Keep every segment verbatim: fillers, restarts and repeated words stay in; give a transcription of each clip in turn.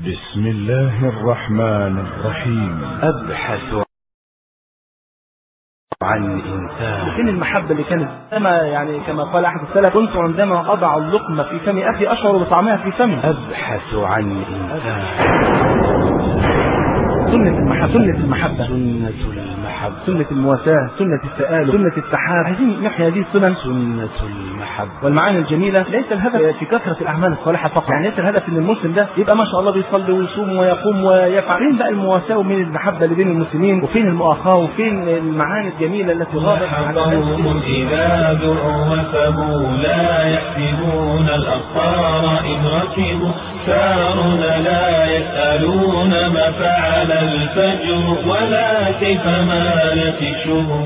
بسم الله الرحمن الرحيم. أبحث عن إنسان. فين المحبة اللي كانت كما يعني كما قال أحد السلف: كنت عندما أضع اللقمة في فم أخي أشعر بطعمها في فمي. أبحث عن إنسان. سنة المحبة، سنة المحبة، سنة المحبة، سنة المواساة، سنة التآلف، سنة التحاب. عايزين نحيا هذه السنن، سنة المحبة والمعاني الجميلة. ليس الهدف في كثرة الأعمال الصالحة فقط، يعني ليس الهدف إن المسلم ده يبقى ما شاء الله بيصلي ويصوم ويقوم ويفعل. فين بقى المواساة ومين المحبة اللي بين المسلمين، وفين المؤاخاة، وفين المعاني الجميلة التي غابت عن قوم إذا دعوا وثبوا لا يحسبون الأخطار إن ركبوا، سارنا لا يسألون ما فعل الفجر ولا كيف مالت الشهور.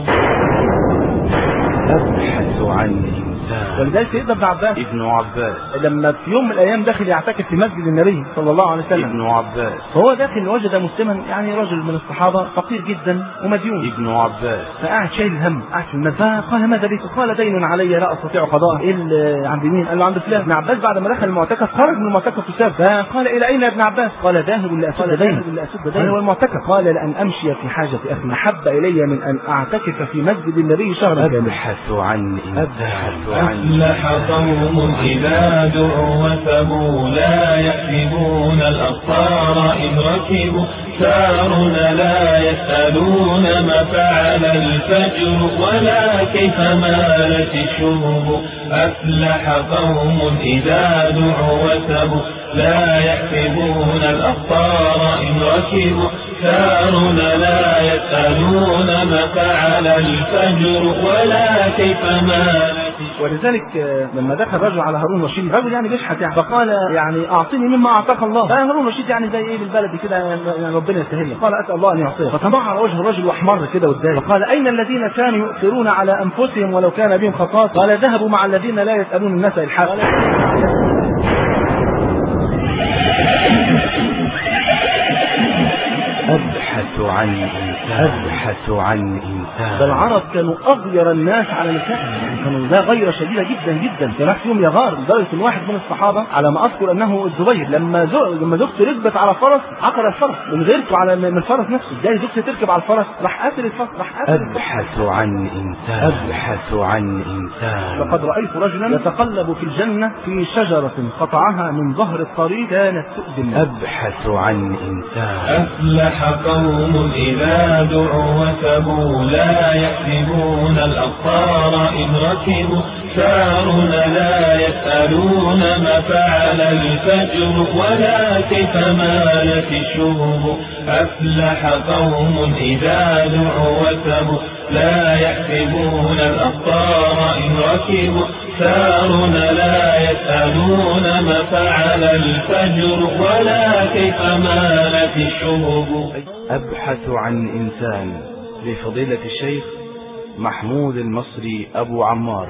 أبحث عن إنسان. ولذلك سيدنا ابن عباس ابن عباس لما في يوم من الأيام داخل يعتكف في مسجد النبي صلى الله عليه وسلم، ابن عباس فهو داخل وجد مسلما، يعني رجل من الصحابة فقير جدا ومديون، ابن عباس فقاعد شايل الهم، قاعد في المسجد. فقال: ماذا بك؟ قال: دين علي لا أستطيع قضاءه. إيه اللي عند مين؟ قال له: عند فلان. ابن عباس بعد ما دخل المعتكف خرج من المعتكف وساب. فقال: إلى أين يا ابن عباس؟ قال: ذاهب لأسد دين. قال: هو المعتكف. قال: لأن أمشي في حاجة أخي أحب إلي من أن أعتكف في مسجد النبي شهرا كاملا. أبحث عن إنسان. أفلح قوم إذا دعوا وثبوا لا يحسبون الأخطار إن ركبوا، سارنا لا يسألون ما فعل الفجر ولا كيف مالت الشهور. أفلح قوم إذا دعوا وثبوا لا يحسبون الأخطار إن ركبوا، سارنا لا يسألون ما فعل الفجر ولا كيف مالت. ولذلك لما دخل رجل على هارون الرشيد، رجل يعني بيشحت يعني، فقال: يعني أعطني مما أعطاك الله. فهارون الرشيد يعني زي إيه بالبلد كده، يعني ربنا يسهل. قال: أسأل الله أن يعطيه. فطبع على وجه الرجل واحمر كده واتضايق، فقال: أين الذين كانوا يؤثرون على أنفسهم ولو كان بهم خصاصة؟ قال: ذهبوا مع الذين لا يسألون الناس إلحافا. أبحث عن إنسان. أبحث عن إنسان. العرب كانوا أغير الناس على نسائهم، يعني كانوا لا غيرة شديدة جدا جدا. كان فيهم يغار لدرجة إن واحد من الصحابة على ما أذكر أنه الزبير لما زو... لما زوجته ركبت على فرس عقر الفرس من غيرته على من الفرس نفسه. ازاي زوجته تركب على الفرس؟ راح قاتل الفرس، راح قاتل. أبحث عن إنسان. أبحث عن إنسان. لقد رأيت رجلا يتقلب في الجنة في شجرة قطعها من ظهر الطريق كانت تؤذي. أبحث عن إنسان. أفلح قوم إذا دعوا وثبوا لا يحسبون الأخطار إن ركبوا، سارنا لا يسألون ما فعل الفجر ولا كيف مالت الشهور. أفلح قوم إذا دعوا وثبوا لا يحسبون الأخطار إن ركبوا، سارنا لا يسألون ما فعل الفجر ولا كيف مالت الشهور. أبحث عن إنسان لفضيلة الشيخ محمود المصري أبو عمار.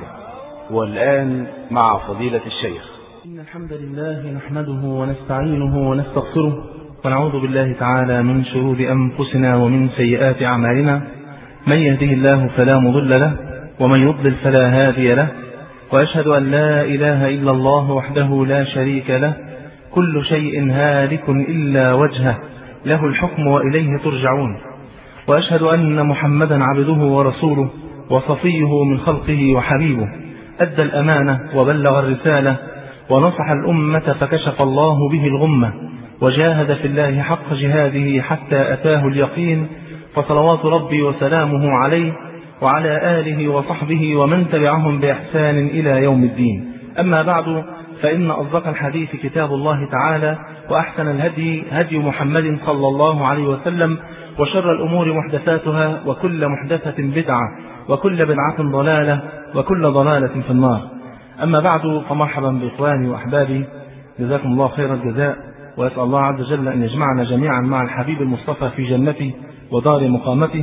والآن مع فضيلة الشيخ. إن الحمد لله نحمده ونستعينه ونستغفره، ونعوذ بالله تعالى من شرور أنفسنا ومن سيئات أعمالنا. من يهده الله فلا مضل له، ومن يضلل فلا هادي له. وأشهد أن لا إله إلا الله وحده لا شريك له، كل شيء هالك إلا وجهه، له الحكم وإليه ترجعون. وأشهد أن محمدا عبده ورسوله وصفيه من خلقه وحبيبه، أدى الأمانة وبلغ الرسالة ونصح الأمة فكشف الله به الغمة، وجاهد في الله حق جهاده حتى أتاه اليقين. فصلوات ربي وسلامه عليه وعلى آله وصحبه ومن تبعهم بإحسان إلى يوم الدين. أما بعد، فإن أصدق الحديث كتاب الله تعالى، وأحسن الهدي هدي محمد صلى الله عليه وسلم، وشر الأمور محدثاتها، وكل محدثة بدعة، وكل بدعة ضلالة، وكل ضلالة في النار. أما بعد، فمرحبا بإخواني وأحبابي، جزاكم الله خير الجزاء، وأسأل الله عز وجل أن يجمعنا جميعا مع الحبيب المصطفى في جنته ودار مقامته.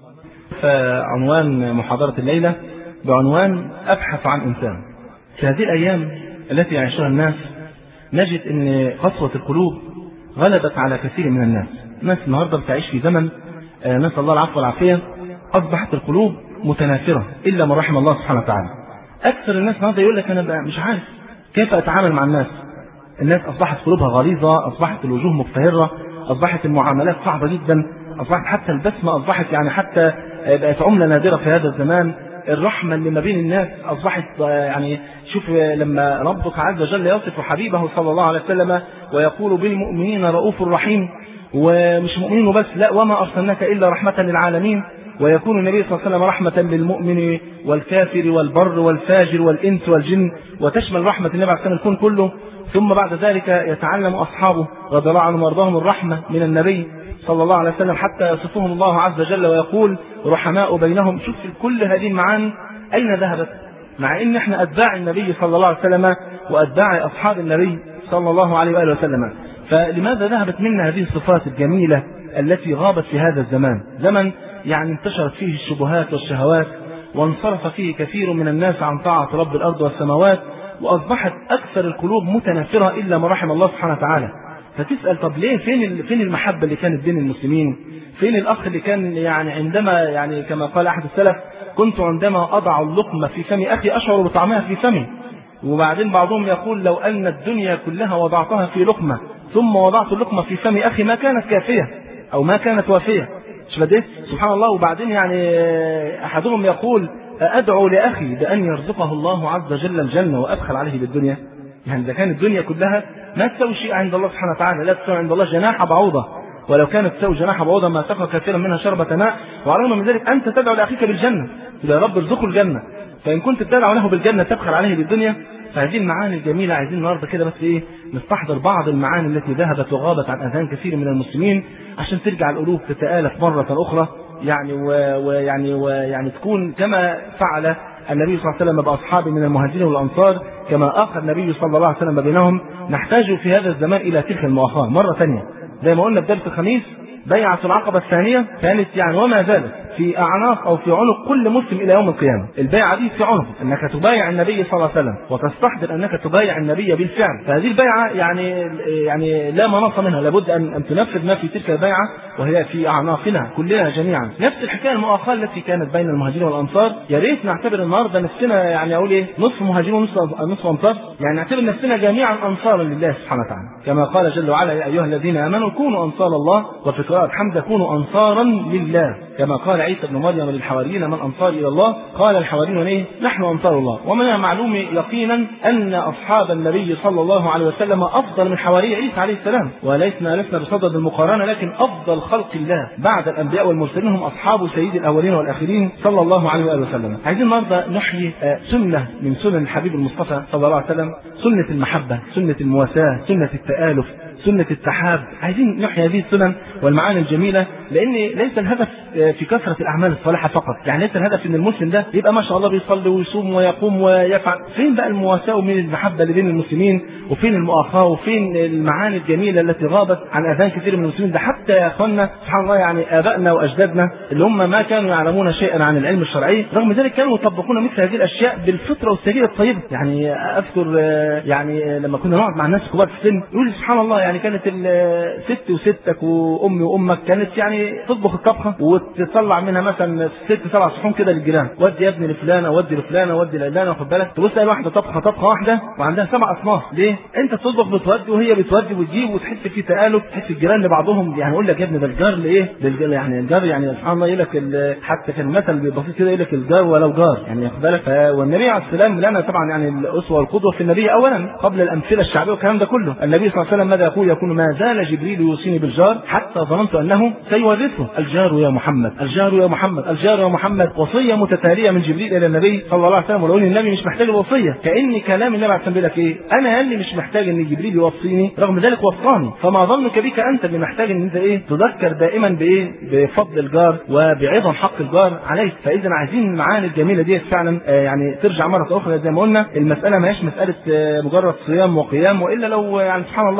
فعنوان محاضرة الليلة بعنوان أبحث عن إنسان. في هذه الأيام التي يعيشها الناس نجد أن قسوة القلوب غلبت على كثير من الناس. الناس النهاردة بتعيش في زمن نسأل الله العفو والعافية، أصبحت القلوب متنافرة إلا من رحم الله سبحانه وتعالى. أكثر الناس النهاردة يقول لك أنا مش عارف كيف أتعامل مع الناس، الناس أصبحت قلوبها غليظة، أصبحت الوجوه مفتهرة، أصبحت المعاملات صعبة جدا، أصبحت حتى البسمة أصبحت يعني حتى بقت عملة نادرة في هذا الزمان. الرحمة اللي ما بين الناس أصبحت يعني شوف لما ربك عز وجل يصف حبيبه صلى الله عليه وسلم ويقول بالمؤمنين رؤوف رحيم، ومش مؤمنين وبس، لا وما أرسلناك إلا رحمة للعالمين، ويكون النبي صلى الله عليه وسلم رحمة للمؤمن والكافر والبر والفاجر والإنس والجن، وتشمل رحمة النبي عليه الصلاة والسلام الكون كله. ثم بعد ذلك يتعلم أصحابه رضي الله عنهم وارضاهم الرحمة من النبي صلى الله عليه وسلم حتى يصفهم الله عز وجل ويقول رحماء بينهم. شوف كل هذه المعاني أين ذهبت؟ مع إن احنا أتباع النبي صلى الله عليه وسلم وأتباع أصحاب النبي صلى الله عليه وآله وسلم، فلماذا ذهبت منا هذه الصفات الجميلة التي غابت في هذا الزمان؟ زمن يعني انتشرت فيه الشبهات والشهوات، وانصرف فيه كثير من الناس عن طاعة رب الأرض والسماوات، وأصبحت أكثر القلوب متنافرة إلا ما رحم الله سبحانه وتعالى. فتسأل طب ليه؟ فين فين المحبة اللي كانت بين المسلمين؟ فين الأخ اللي كان يعني عندما يعني كما قال أحد السلف كنت عندما أضع اللقمة في فم أخي أشعر بطعمها في فمي. وبعدين بعضهم يقول لو أن الدنيا كلها وضعتها في لقمة ثم وضعت اللقمة في فم أخي ما كانت كافية أو ما كانت وافية. سبحان الله. وبعدين يعني أحدهم يقول أدعو لأخي بأن يرزقه الله عز وجل الجنة وأبخل عليه بالدنيا. يعني إذا كانت الدنيا كلها ما تسوي شيء عند الله سبحانه وتعالى، لا تسوي عند الله جناح بعوضة، ولو كانت تسوي جناح بعوضة ما سقى كثيرا منها شربة ماء، وعلى الرغم من ذلك أنت تدعو لأخيك بالجنة، يا رب ارزقه الجنة. فإن كنت تدعو له بالجنة تبخل عليه بالدنيا. فهذه المعاني الجميلة عايزين النهارده كده بس إيه نستحضر بعض المعاني التي ذهبت وغابت عن أذهان كثير من المسلمين عشان ترجع القلوب تتآلف مرة أخرى، يعني ويعني ويعني تكون كما فعل النبي صلى الله عليه وسلم بأصحابه من المهاجرين والأنصار، كما آخى النبي صلى الله عليه وسلم بينهم. نحتاج في هذا الزمان إلى تلك المؤاخاة مرة ثانية، زي ما قلنا في درس الخميس بيعة العقبة الثانية كانت يعني وما زالت في أعناق أو في عنق كل مسلم إلى يوم القيامة. البيعة دي في عنق أنك تبايع النبي صلى الله عليه وسلم وتستحضر أنك تبايع النبي بالفعل. فهذه البيعة يعني يعني لا مناص منها، لابد أن أن تنفذ ما في تلك البيعة وهي في أعناقنا كلنا جميعا. نفس الحكاية المؤاخاة التي كانت بين المهاجرين والأنصار. يا ريت نعتبر النهارده نفسنا يعني أقول إيه نصف مهاجرين ونصف نصف أنصار، يعني نعتبر نفسنا جميعا أنصارا لله سبحانه وتعالى، كما قال جل وعلا يا أيها الذين آمنوا كونوا أنصار الله، وفي قراءة حمزة كونوا أنصارا لله، كما قال عيسى بن مريم للحواريين من أنصار إلى الله؟ قال الحواريون إيه؟ نحن أنصار الله. ومن المعلوم يقينا أن أصحاب النبي صلى الله عليه وسلم أفضل من حواري عيسى عليه السلام، ولسنا لسنا بصدد المقارنة، لكن أفضل خلق الله بعد الأنبياء والمرسلين هم أصحاب سيد الأولين والآخرين صلى الله عليه وآله وسلم. عايزين النهارده نحيي سنة من سنن الحبيب المصطفى صلى الله عليه وسلم، سنة المحبة، سنة المواساة، سنة التآلف، سنة التحاب. عايزين نحيي هذه السنن والمعاني الجميلة، لأن ليس الهدف في كثرة الأعمال الصالحة فقط، يعني ليس الهدف إن المسلم ده يبقى ما شاء الله بيصلي ويصوم ويقوم ويفعل. فين بقى المواساة ومين المحبة اللي بين المسلمين، وفين المؤاخاة، وفين المعاني الجميلة التي غابت عن أذهان كثير من المسلمين؟ ده حتى يا أخوانا سبحان الله يعني آبائنا وأجدادنا اللي هم ما كانوا يعلمون شيئا عن العلم الشرعي، رغم ذلك كانوا يطبقون مثل هذه الأشياء بالفطرة والسجية الطيبة. يعني أذكر يعني لما كنا نقعد مع الناس كبار في السن يقول سبحان الله يعني كانت ست وستك وأمي وأمك كانت يعني تطبخ الطبخة وتطلع منها مثلا ست سبع صحون كده للجيران، ودي يا ابني لفلانة ودي لفلانة ودي لعلانة، واخد بالك؟ تبص تلاقي واحدة طبخة طبخة واحدة وعندها سبع أصناف. ليه؟ أنت بتطبخ بتودي وهي بتودي وتجيب، وتحس في تآلف، تحس الجيران لبعضهم. يعني أقول لك يا ابني ده الجار لإيه؟ يعني الجار يعني سبحان الله يقول لك حتى كان مثل بسيط كده يقول لك الجار ولو جار، يعني واخد بالك؟ والنبي عليه السلام لنا طبعا يعني الأسوة والقدوة في النبي أولا قبل الأمثلة الشعبية والكلام ده كله. النبي صلى الله عليه وسلم ماذا يقول؟ يقول ما زال جبريل يوصيني بالجار حتى ظننت أنه سيورثه. الجار يا محمد، الجار يا محمد، الجار يا محمد، وصية متتالية من جبريل إلى النبي صلى الله عليه وسلم. ولو ان النبي مش محتاج الوصية، كأن كلام النبي عليه السلام لك إيه؟ أنا اللي مش محتاج إن جبريل يوصيني، رغم ذلك وصاني. فما ظنك بك أنت اللي محتاج إن أنت إيه؟ تذكر دائما بإيه؟ بفضل الجار وبعظم حق الجار عليك. فإذا عايزين المعاني الجميلة دي فعلا آه يعني ترجع مرة أخرى. زي ما قلنا المسألة ما هيش مسألة آه مجرد صيام وقيام، وإلا لو يعني سبحان الله حينما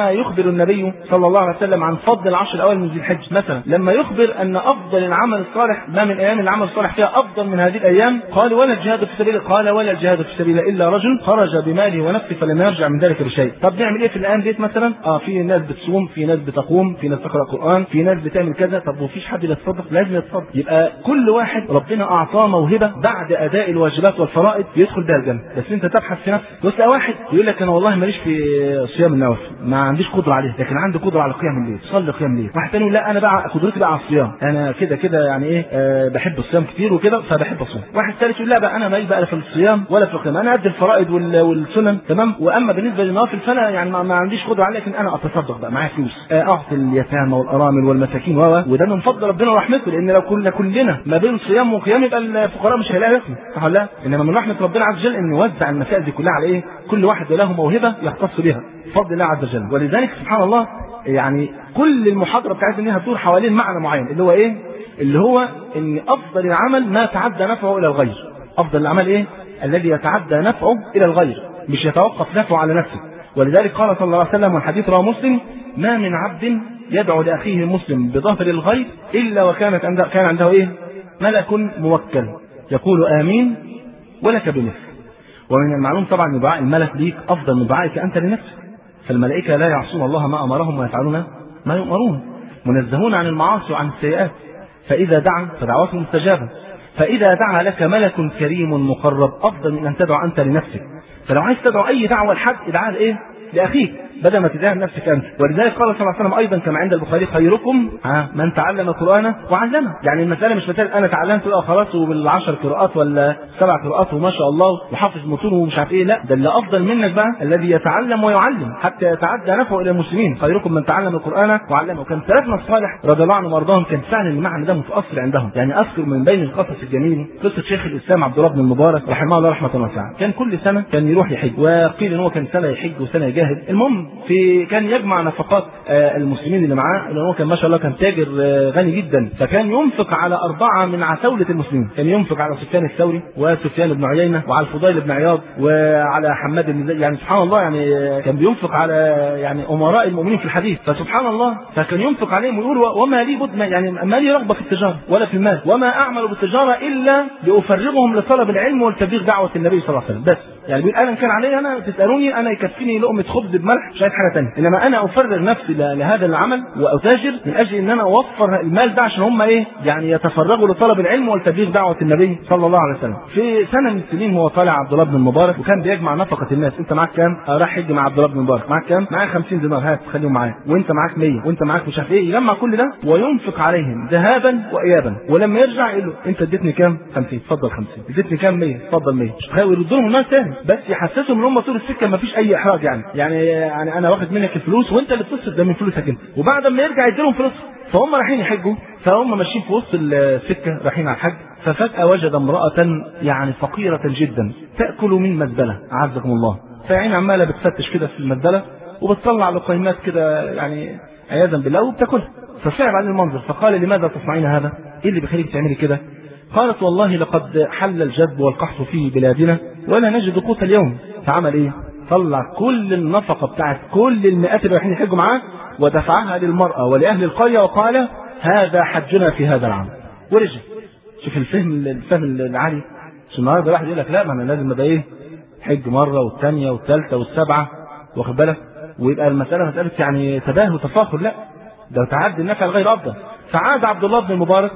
لما يخبر النبي صلى الله عليه وسلم عن فضل العشر الأوائل من ذي الحجة مثلا، لما يخبر أن أفضل العمل الصالح ما من أيام العمل الصالح فيها أفضل من هذه الأيام، قال ولا الجهاد في سبيله، قال ولا الجهاد في سبيله إلا رجل خرج بماله ونفسه فلم يرجع من ذلك بشيء. طب نعمل إيه في الأيام ديت مثلا؟ آه في ناس بتصوم، في ناس بتقوم، في ناس تقرأ قرآن، في ناس بتعمل كذا. طب وفيش حد يتصدق؟ لازم يتصدق. يبقى كل واحد ربنا أعطاه موهبة بعد أداء الواجبات والفرائض يدخل بها الجنة، بس أنت تبحث في نفسك. بس واحد يقول لك أنا والله ماليش في صيام النوافل، ما عنديش قدرة عليه، لكن عندي قدرة على قيام الليل، صلي قيام الليل. واحد تاني يقول لا أنا بقى قدرتي بقى على الصيام، أنا كده كده يعني إيه أه بحب الصيام كتير وكده فبحب أصوم. واحد ثالث يقول لا بقى أنا مالي بقى في الصيام ولا في القيام، أنا قد الفرائض والسنن تمام، وأما بالنسبة للنوافل فأنا يعني ما عنديش قدرة عليه، لكن أنا أتصدق بقى معايا فلوس أعطي اليتامى والأرامل والمساكين و وده من فضل ربنا ورحمته، لأن لو كنا كلنا ما بين صيام وقيام يبقى الفقراء مش هيلاقوا ياكلوا، صح ولا لا؟ إنما من رحمة ربنا عز وجل إن يوزع المسائل دي كلها على إيه؟ كل واحد له موهبة يختص بها بفضل الله عز وجل. ولذلك سبحان الله يعني كل المحاضرة بتاعتنا دي هتدور حوالين معنى معين اللي هو إيه؟ اللي هو إن أفضل العمل ما تعدى نفعه إلى الغير. أفضل العمل إيه؟ الذي يتعدى نفعه إلى الغير، مش يتوقف نفعه على نفسه. ولذلك قال صلى الله عليه وسلم والحديث رواه مسلم: ما من عبد يدعو لأخيه المسلم بظهر الغيب إلا وكانت عنده كان عنده إيه؟ ملك موكل يقول آمين ولك بمثل. ومن المعلوم طبعا ان دعاء الملك ليك افضل من دعائك انت لنفسك، فالملائكه لا يعصون الله ما امرهم ويفعلون ما يؤمرون، منزهون عن المعاصي وعن السيئات، فاذا دعا فدعوته مستجابه، فاذا دعا لك ملك كريم مقرب افضل من ان تدعو انت لنفسك. فلو عايز تدعو اي دعوه لحد ادعاها لايه؟ لاخيك بدل ما تدعي لنفسك انت. ولذلك قال صلى الله عليه وسلم ايضا كما عند البخاري: خيركم من تعلم القران وعلمه. يعني المساله مش مساله انا تعلمت بقى خلاص وبالعشر قراءات ولا سبع قراءات وما شاء الله وحافظ متون ومش عارف ايه، لا، ده اللي افضل منك بقى الذي يتعلم ويعلم حتى يتعدى نفعه الى المسلمين. خيركم من تعلم القران وعلمه. وكان سلفنا الصالح رضي الله عنهم وارضاهم كان فعلا المعنى ده متاثر عندهم. يعني اذكر من بين القصص الجميل قصه شيخ الاسلام عبد الله بن المبارك رحمه الله رحمه واسعه. كان كل سنه كان يروح يحج، وقيل ان هو كان سنه يحج وسنه يجاهد. المهم في كان يجمع نفقات المسلمين اللي معاه، لأنه كان ما شاء الله كان تاجر غني جدا، فكان ينفق على أربعة من عتاولة المسلمين. كان ينفق على سفيان الثوري وسفيان بن عيينة وعلى الفضيل بن عياض وعلى حماد بن زيد، يعني سبحان الله يعني كان بينفق على يعني أمراء المؤمنين في الحديث، فسبحان الله فكان ينفق عليهم ويقول: وما لي بد يعني ما لي رغبة في التجارة ولا في المال، وما أعمل بالتجارة إلا لأفرغهم لطلب العلم والتبليغ دعوة النبي صلى الله عليه وسلم. بس يعني بيقول أنا كان علي أنا تسألوني أنا يكفيني لقمة خبز بملح مش عايز حاجة ثانية، إنما أنا أفرغ نفسي لهذا العمل وأتاجر من أجل إن أنا أوفر المال ده عشان هم إيه يعني يتفرغوا لطلب العلم والتبليغ دعوة النبي صلى الله عليه وسلم. في سنة من السنين هو طالع عبد الله بن المبارك وكان بيجمع نفقة الناس. أنت معاك كام؟ راح حج مع عبد الله بن المبارك، معاك كام؟ معاك خمسين دينار، هات خليهم معاك، وأنت معاك مية، وأنت معاك مش عارف إيه، يجمع كل ده وينفق عليهم ذهابا وإيابا. ولما يرجع يقول له: أنت اديتني كام؟ خمسين، اتفضل خمسين. اديتني كام؟ مية، اتفضل مية. ويرد لهم المال تاني، بس يحسسهم ان هم طول السكه ما فيش اي احراج. يعني يعني يعني انا واخد منك الفلوس وانت اللي بتصرف ده من فلوسك انت. وبعد ما يرجع يديلهم فلوس، فهم رايحين يحجوا، فهم ماشيين في وسط السكه رايحين على الحج، ففجاه وجد امراه يعني فقيره جدا تاكل من مزبله، اعزكم الله. فعين عماله بتفتش كده في المزبله وبتطلع لقيمات كده يعني عياذا بالله وبتاكلها. فصعب عليه المنظر، فقال: لماذا تصنعين هذا؟ ايه اللي بيخليك تعملي كده؟ قالت: والله لقد حل الجدب والقحط في بلادنا ولا نجد قوت اليوم. فعمل ايه؟ طلع كل النفقه بتاعت كل المئات اللي رايحين يحجوا معاه ودفعها للمراه ولاهل القريه وقال: هذا حجنا في هذا العام. ورجع. شوف الفهم الفهم العالي. عشان النهارده واحد يقول لك: لا، ما انا لازم ابقى ايه؟ حج مره والثانيه والثالثه والسبعه، واخد بالك؟ ويبقى المساله مساله يعني تباهي وتفاخر. لا، ده تعدي النفع الغير افضل. فعاد عبد الله بن المبارك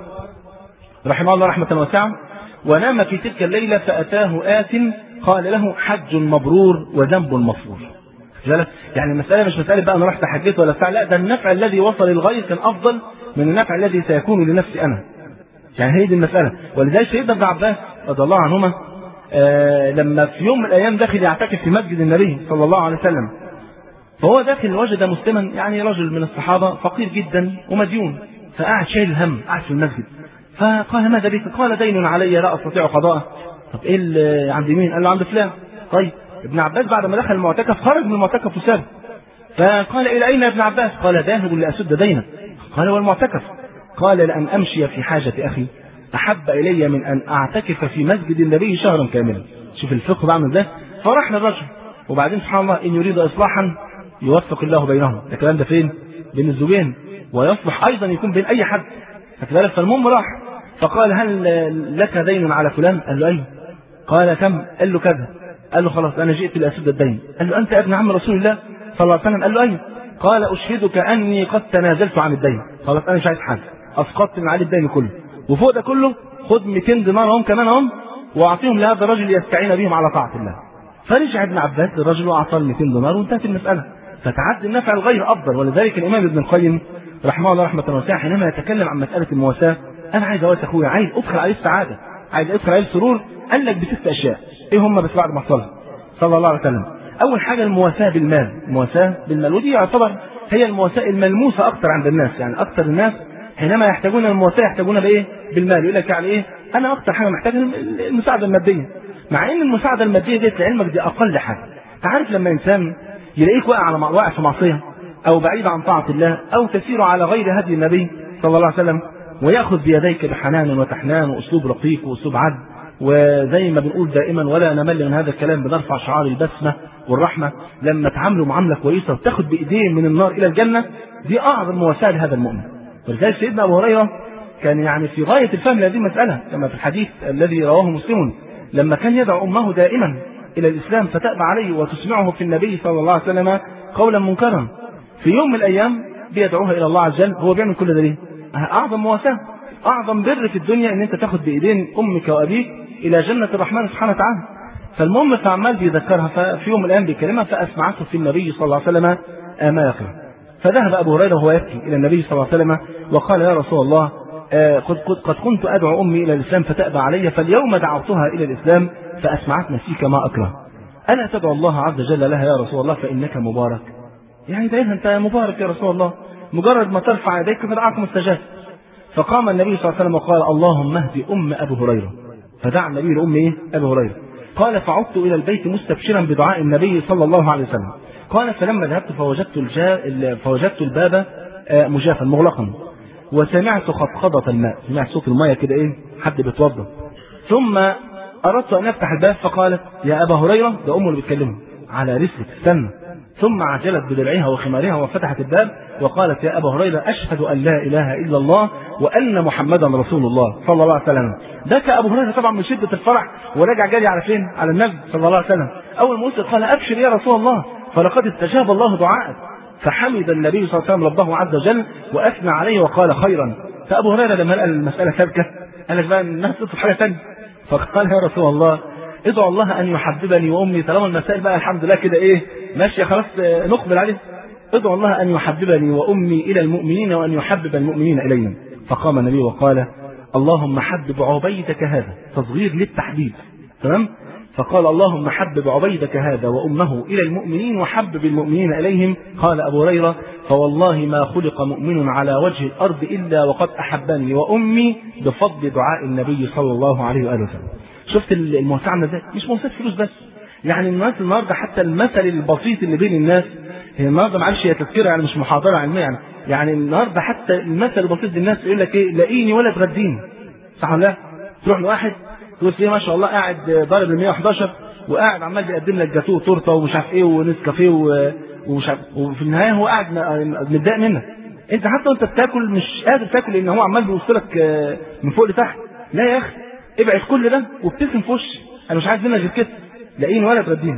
رحمه الله رحمة واسعة ونام في تلك الليلة، فأتاه آت قال له: حج مبرور وذنب مغفور. يعني المسألة مش مسألة بقى أنا رحت حجيت ولا بتاع، لا، ده النفع الذي وصل للغير كان أفضل من النفع الذي سيكون لنفسي أنا. يعني هي دي المسألة. ولذلك سيدنا ابن عباس رضي الله عنهما آه لما في يوم من الأيام داخل يعتكف في مسجد النبي صلى الله عليه وسلم، فهو داخل وجد مسلما يعني رجل من الصحابة فقير جدا ومديون، فقعد شايل الهم، قعد في المسجد. فقال: ماذا بك؟ قال: دين علي لا استطيع قضاءه. طب ايه اللي عند مين؟ قال له: عند فلان. طيب ابن عباس بعد ما دخل المعتكف خرج من المعتكف وساب. فقال: الى اين يا ابن عباس؟ قال: ذاهب لاسد دينك. قال: والمعتكف؟ قال: لان امشي في حاجه اخي احب الي من ان اعتكف في مسجد النبي شهرا كاملا. شوف الفقه بعمل ازاي. فراح للرجل، وبعدين سبحان الله ان يريد اصلاحا يوفق الله بينهم. ده الكلام ده فين؟ بين الزوجين، ويصلح ايضا يكون بين اي حد. فكذلك فالمهم راح فقال هل لك دين على فلان؟ قال له ايوه. قال كم؟ قال له كذا. قال له خلاص انا جئت لاسد الدين. قال له انت ابن عم رسول الله صلى الله عليه وسلم؟ قال له ايوه. قال اشهدك اني قد تنازلت عن الدين، خلاص انا مش عايز حاجه، اسقطت من عليه الدين كله، وفوق ده كله خد مئتين دينار هم كمان هم واعطيهم لهذا الرجل يستعين بهم على طاعه الله. فرجع ابن عباس للرجل واعطاه مئتين دينار وانتهت المساله. فتعدي النفع الغير افضل. ولذلك الامام ابن القيم رحمه الله رحمه واسعه حينما يتكلم عن مساله المواساه، انا عايز اواسي اخويا، عايز ادخل عليه السعاده، عايز ادخل عليه السرور، قال لك بست اشياء. ايه هم بس بعد ما صلى صلى الله عليه وسلم؟ اول حاجه المواساه بالمال، المواساه بالمال، ودي يعتبر هي المواساه الملموسه اكثر عند الناس. يعني اكثر الناس حينما يحتاجون المواساه يحتاجون بايه؟ بالمال. يقول لك يعني ايه؟ انا اكثر حاجه محتاج المساعده الماديه، مع ان المساعده الماديه دي لعلمك دي اقل حاجه. تعرف لما انسان يلاقيك واقع على واقع في معصيه او بعيد عن طاعه الله او تسير على غير هدي النبي صلى الله عليه وسلم، وياخذ بيديك بحنان وتحنان واسلوب رقيق واسلوب عدل، وزي ما بنقول دائما ولا نمل من هذا الكلام، بنرفع شعار البسمه والرحمه، لما تعامله معامله كويسه وتاخذ بايديه من النار الى الجنه، دي اعظم مواساه لهذا المؤمن. ولذلك سيدنا ابو هريره كان يعني في غايه الفهم لهذه المساله، كما في الحديث الذي رواه مسلم لما كان يدعو امه دائما الى الاسلام فتأبى عليه وتسمعه في النبي صلى الله عليه وسلم قولا منكرا. في يوم من الايام بيدعوها الى الله عز وجل، هو بيعمل كل ده ليه؟ اعظم مواساه، اعظم بر في الدنيا ان انت تاخذ بايدين امك وابيك الى جنه الرحمن سبحانه وتعالى. فالمهم فعمال بيذكرها، ففي يوم من الايام بيكلمها فاسمعته في النبي صلى الله عليه وسلم ما يقرا. فذهب ابو هريره وهو يبكي الى النبي صلى الله عليه وسلم وقال يا رسول الله آه قد, قد, قد كنت ادعو امي الى الاسلام فتأبى علي، فاليوم دعوتها الى الاسلام فاسمعتنا فيك ما اكره، الا تدعو الله عز وجل لها يا رسول الله فانك مبارك؟ يعني دايما انت مبارك يا رسول الله، مجرد ما ترفع يديك فدعاك مستجاب. فقام النبي صلى الله عليه وسلم وقال اللهم اهد ام ابو هريره، فدعا النبي لام ايه؟ ابي هريره. قال فعدت الى البيت مستبشرا بدعاء النبي صلى الله عليه وسلم. قال فلما ذهبت فوجدت الجا... فوجدت الباب مجافا مغلقا، وسمعت خطخضة الماء، سمعت صوت الماء كده ايه؟ حد بيتوضا. ثم اردت ان افتح الباب فقالت يا ابا هريره، ده امه اللي بتكلمه، على رسلك استنى. ثم عجلت بدرعها وخمارها وفتحت الباب وقالت يا ابا هريره اشهد ان لا اله الا الله وان محمدا رسول الله صلى الله عليه وسلم. بكى ابو هريره طبعا من شده الفرح ورجع جري على فين؟ على النبي صلى الله عليه وسلم. اول ما وصل قال ابشر يا رسول الله فلقد استجاب الله دعاءك. فحمد النبي صلى الله عليه وسلم ربه عز وجل واثنى عليه وقال خيرا. فابو هريره لما لقى المساله ثابته قال لك بقى الناس تطلب حاجه ثانيه، فقال يا رسول الله ادعو الله ان يحببني وامي، طالما المسائل بقى الحمد لله كده ايه ماشيه خلاص نقبل عليه، ادعو الله ان يحببني وامي الى المؤمنين وان يحبب المؤمنين الينا. فقام النبي وقال اللهم حبب عبيدك هذا، تصغير للتحبيب، تمام؟ فقال اللهم حبب عبيدك هذا وامه الى المؤمنين وحبب المؤمنين اليهم. قال ابو هريره فوالله ما خلق مؤمن على وجه الارض الا وقد احبني وامي بفضل دعاء النبي صلى الله عليه واله وسلم. شفت المواساة عامله ازاي؟ مش مواساة فلوس بس، يعني الناس النهارده حتى المثل البسيط اللي بين الناس، هي النهارده معلش هي تذكره يعني مش محاضره علميه، يعني يعني النهارده حتى المثل البسيط للناس يقول لك ايه؟ لاقيني ولا تغديني، صح ولا لا؟ تروح لواحد تقول فيه ما شاء الله قاعد ضارب ال مية وحداشر وقاعد عمال بيقدم لك جاتوه وتورته ومش عارف ايه ونسكافيه ومش عارف، وفي النهايه هو قاعد متضايق منك. انت حتى وانت بتاكل مش قادر تاكل لان هو عمال بيوصلك من فوق لتحت. لا يا اخي ابعد كل ده وابتسم في وشي، انا مش عايز منك غير كده، لاقيني ولا تغديني.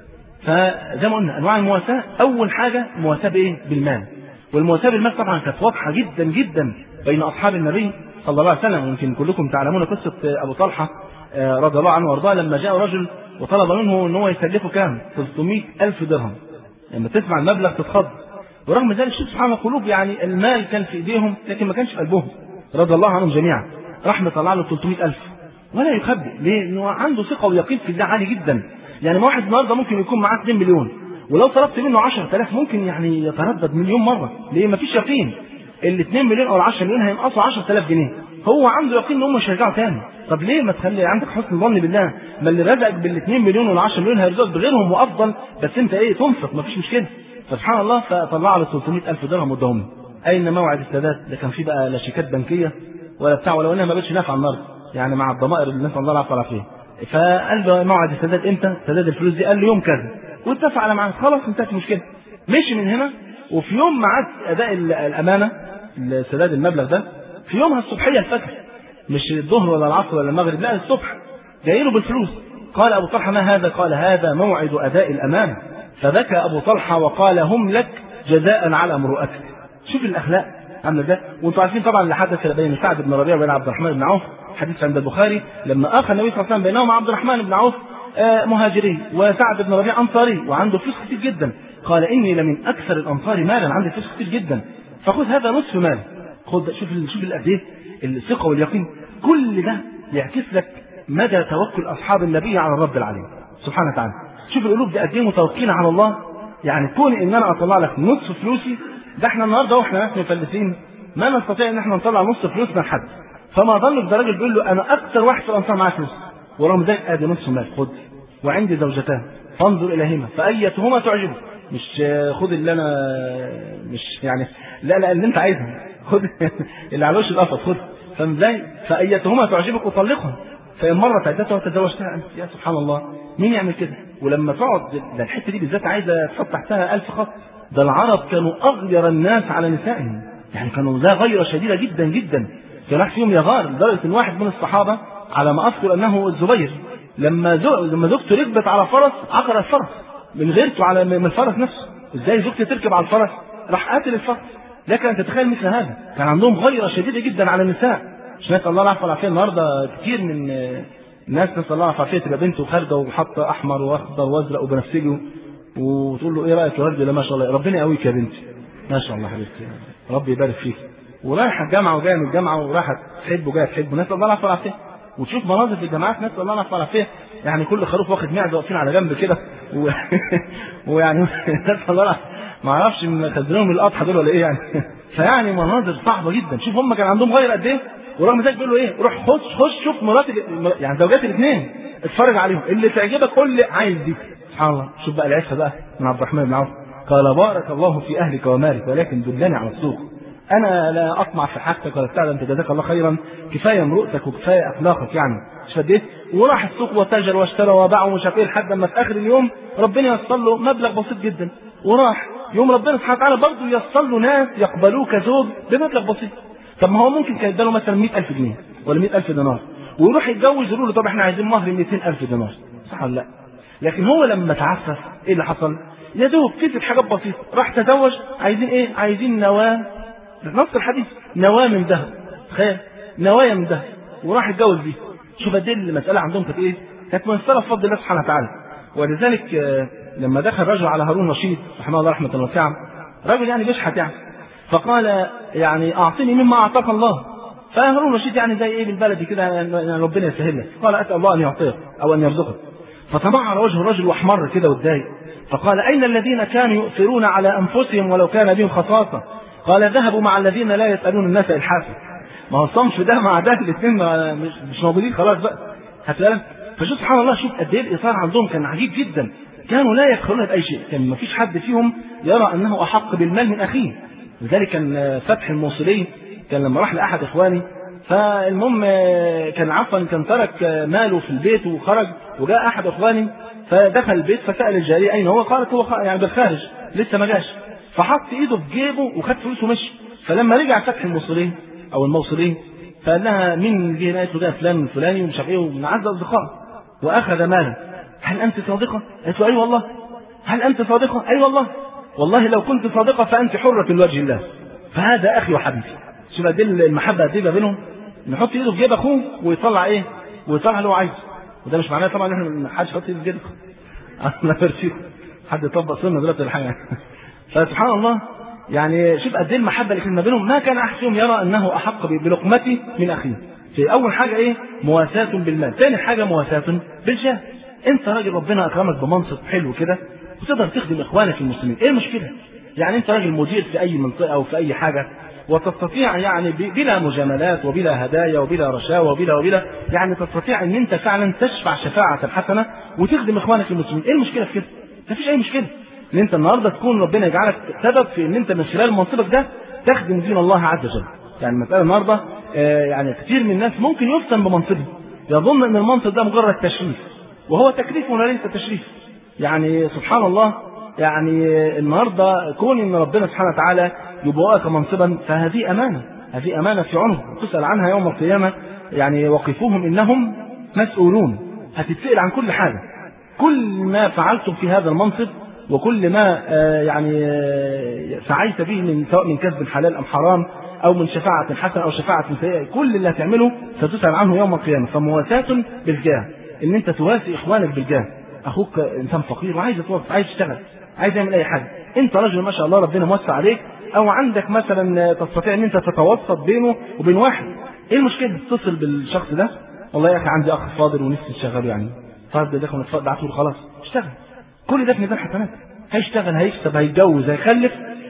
فزي ما قلنا انواع المواساه، اول حاجه مواساه بايه؟ بالمال. والمواساه بالمال طبعا كانت واضحه جدا جدا بين اصحاب النبي صلى الله عليه وسلم. يمكن كلكم تعلمون قصه ابو طلحه رضي الله عنه وارضاه لما جاء رجل وطلب منه ان هو يسلفه كام؟ ثلاثمائة ألف درهم. لما تسمع المبلغ تتخض، ورغم ذلك شوف سبحان القلوب، يعني المال كان في ايديهم لكن ما كانش في قلبهم رضي الله عنهم جميعا. راح مطلع له ثلاثمائة ألف ولا يخبئ، ليه؟ انه عنده ثقه ويقين في الله عالي جدا. يعني ما واحد النهارده ممكن يكون معاه اثنين مليون ولو طلبت منه عشرة آلاف ممكن يعني يتردد مليون مره، ليه؟ ما فيش يقين. ال اثنين مليون او ال عشرة مليون هينقصوا عشرة آلاف جنيه، هو عنده يقين ان هم مش هيرجعوا تاني. طب ليه ما تخلي عندك حسن ظن بالله؟ ما اللي رزقك بال اثنين مليون وال عشرة مليون هيرزقك بغيرهم وافضل، بس انت ايه؟ تنفق، ما فيش مشكله. سبحان الله. فطلع له ثلاثمائة ألف درهم واداهم له. اين موعد السداد؟ ده كان في بقى لا شيكات بنكيه ولا بتاع، ولو انها ما بقتش نافعه النهارده، يعني مع الضمائر اللي الناس الله العفو فيها. فقال له موعد السداد امتى؟ سداد الفلوس دي؟ قال له يوم كذا، واتفق على ميعاد، خلاص انتهت المشكله. مشي من هنا، وفي يوم معاد اداء الامانه سداد المبلغ ده في يومها الصبحيه الفجر، مش الظهر ولا العصر ولا المغرب، لا الصبح جاي له بالفلوس. قال ابو طلحه ما هذا؟ قال هذا موعد اداء الامانه. فبكى ابو طلحه وقال هم لك جزاء على امرؤتك. شوف الاخلاق عامله ده. وانتم عارفين طبعا اللي حدث بين سعد بن ربيعه وبين عبد الرحمن بن عوف، حديث عند البخاري لما اخى النبي صلى الله عليه وسلم بينهما عبد الرحمن بن عوف مهاجري وسعد بن ربيعه انصاري وعنده فلوس كتير جدا، قال اني لمن اكثر الانصار مالا، عندي فلوس كتير جدا، فخذ هذا نصف مال. خذ. شوف شوف قد ايه الثقه واليقين. كل ده يعكس لك مدى توكل اصحاب النبي على الرب العليم سبحانه وتعالى. شوف القلوب دي قد ايه متوكلين على الله. يعني كون ان انا اطلع لك نصف فلوسي، ده احنا النهارده واحنا ناس مفلسين ما نستطيع ان احنا نطلع نص فلوسنا لحد، فما ظنك ده راجل بيقول له انا اكثر واحد في الانصار معاه فلوس، ورغم ذلك ادي نصف مال خد، وعندي زوجتان فانظر اليهما فايتهما تعجبك. مش خد اللي انا مش يعني لا لا اللي انت عايزها خد اللي على وش القفص خد. فاهم ازاي؟ فايتهما تعجبك وطلقها، فان مرت عدتها وتزوجتها انت. يا سبحان الله، مين يعمل كده؟ ولما تقعد ده الحته دي بالذات عايزه تحط تحتها ألف خط. ده العرب كانوا اغير الناس على نسائهم، يعني كانوا ذا غيره شديده جدا جدا. كان واحد فيهم يغار لدرجه ان واحد من الصحابه على ما اذكر انه الزبير لما زو... لما زوجته ركبت على فرس عقر الفرس من غيرته على من الفرس نفسه. ازاي زوجتي تركب على الفرس؟ راح قاتل الفرس. لكن انت تتخيل مثل هذا، كان عندهم غيره شديده جدا على النساء. مش نسال الله العفو والعافيه. النهارده كتير من الناس نسال الله العفو والعافيه تبقى بنته خارجه وحاطه احمر واخضر وازرق وبنفسجي وتقول له ايه رايك يا ورد؟ لا ما شاء الله ربنا يقويك يا بنتي، ما شاء الله حبيبتي ربي يبارك فيك. ورايحه الجامعه وجايه من الجامعه وراحت تحبه جايه تحبه، نسال الله العفو والعافيه. وتشوف مناظر في الجامعات نسال الله العفو والعافيه، يعني كل خروف واخد معده واقفين على جنب كده و... ويعني نسال الله العفو، ما اعرفش خزنهم القطحه دول ولا ايه يعني. فيعني مناظر صعبه جدا. شوف هم كان عندهم غير قد ايه، ورغم ذلك بيقولوا ايه؟ روح خش خش شوف مرات يعني زوجات الاثنين اتفرج عليهم، اللي تعجبك قول لي عايز دي. سبحان الله. شوف بقى العفه بقى من عبد الرحمن بن عوف. قال بارك الله في اهلك ومالك ولكن دلني على السوق. انا لا اطمع في حاجتك ولا بتاع، انت جزاك الله خيرا، كفايه مرؤتك وكفايه اخلاقك يعني. مش قد ايه؟ وراح السوق وتاجر واشترى وباع ومش عارف ايه لحد ما في اخر اليوم ربنا ييسر له مبلغ بسيط جدا، وراح يوم ربنا سبحانه وتعالى برضه ييسر له ناس يقبلوه كزوج بمبلغ بسيط. طب ما هو ممكن كان يداله مثلا مئة ألف جنيه ولا مئة ألف دينار ويروح يتجوز يقولوا له طب احنا عايزين مهر مئتين ألف دينار، صح ولا لا؟ لكن هو لما تعفف ايه اللي حصل؟ يا دوب كسب حاجات بسيطه، راح تزوج عايزين ايه؟ عايزين نواه، نص الحديث نواه من ذهب، تخيل نوايا من ذهب، وراح يتجوز بيه. شوف قد ايه المساله عندهم كانت ايه؟ كانت ميسره بفضل الله سبحانه وتعالى. ولذلك لما دخل رجل على هارون رشيد رحمه الله رحمه واسعه، رجل يعني بيشحت يعني، فقال يعني اعطني مما اعطاك الله. فهارون رشيد يعني زي ايه بالبلدي كده يعني ربنا يسهل لك، قال اسال الله ان يعطيك او ان يرزقك. فطمع وجه الرجل واحمر كده واتضايق، فقال اين الذين كانوا يؤثرون على انفسهم ولو كان بهم خصاصه؟ قال ذهبوا مع الذين لا يسالون الناس الحافه. ما هو الصنف ده مع ده الاثنين مش, مش موجودين خلاص بقى، هتلاقي. فشوف سبحان الله، شوف قد ايه الايثار عندهم كان عجيب جدا. كانوا لا يبخلون باي شيء، كان ما فيش حد فيهم يرى انه احق بالمال من اخيه. لذلك كان فتح الموصلي كان لما راح لاحد اخواني، فالمهم كان عفوا كان ترك ماله في البيت وخرج، وجاء احد اخواني فدخل البيت فسال الجاريه اين هو؟ قالت هو يعني بالخارج لسه ما جاش. فحط ايده في جيبه وخد فلوسه ومشي. فلما رجع فتح الموصلي او الموصلي فقال لها مين جه؟ قالت له ده فلان الفلاني ومش عارف ايه ومن اعز اصدقائه، واخذ ماله. هل انت صادقه؟ قالت له اي والله. هل انت صادقه؟ اي والله. والله لو كنت صادقه فانت حره في وجه الله. فهذا اخي وحبيبي. شوف قد ايه المحبه قد ايه بينهم، نحط ايده في جيب اخوه ويطلع ايه؟ ويطلع اللي هو عايزه. وده مش معناه طبعا ان احنا ما حدش يحط ايده في جيبه. الله يرسيك. حد يطبق سنه دلوقتي الحقيقه. فسبحان الله يعني شوف قد ايه المحبه اللي كانت ما بينهم. ما كان احد فيهم يرى انه احق بلقمته من اخيه. في اول حاجه ايه؟ مواساه بالمال. ثاني حاجه مواساه بالجاه. انت راجل ربنا اكرمك بمنصب حلو كده وتقدر تخدم اخوانك المسلمين، ايه المشكله؟ يعني انت راجل مدير في اي منطقه او في اي حاجه وتستطيع يعني بلا مجاملات وبلا هدايا وبلا رشاوى وبلا وبلا يعني تستطيع ان انت فعلا تشفع شفاعه حسنه وتخدم اخوانك المسلمين، ايه المشكله في كده؟ مفيش اي مشكله ان انت النهارده تكون ربنا يجعلك سبب في ان انت من خلال منصبك ده تخدم دين الله عز وجل. يعني المساله النهارده آه يعني كثير من الناس ممكن يفتن بمنصبه، يظن ان المنصب ده مجرد تشريف، وهو تكليف وليس تشريف. يعني سبحان الله يعني النهارده كون ان ربنا سبحانه وتعالى يبوأك منصبا فهذه امانه، هذه امانه في عنق تسأل عنها يوم القيامه. يعني وقفوهم انهم مسؤولون، هتتسأل عن كل حاجه، كل ما فعلتم في هذا المنصب وكل ما يعني سعيت به من سواء من كسب حلال ام حرام او من شفاعه حسنه او شفاعه سيئه، كل اللي هتعمله ستسأل عنه يوم القيامه. فمواساة بالجاه، ان انت تواسي اخوانك بالجاه. اخوك انسان فقير وعايز يتوظف، عايز يشتغل، عايز يعمل اي حاجه، انت راجل ما شاء الله ربنا موسع عليك، او عندك مثلا تستطيع ان انت تتوسط بينه وبين واحد، ايه المشكله؟ تتصل بالشخص ده، والله يا اخي عندي اخ فاضل ونفسي اشغله، يعني فاضل ده كنا بعته له خلاص اشتغل. كل ده في ميزان حسنات، هيشتغل هيكسب هيتجوز هيخلف،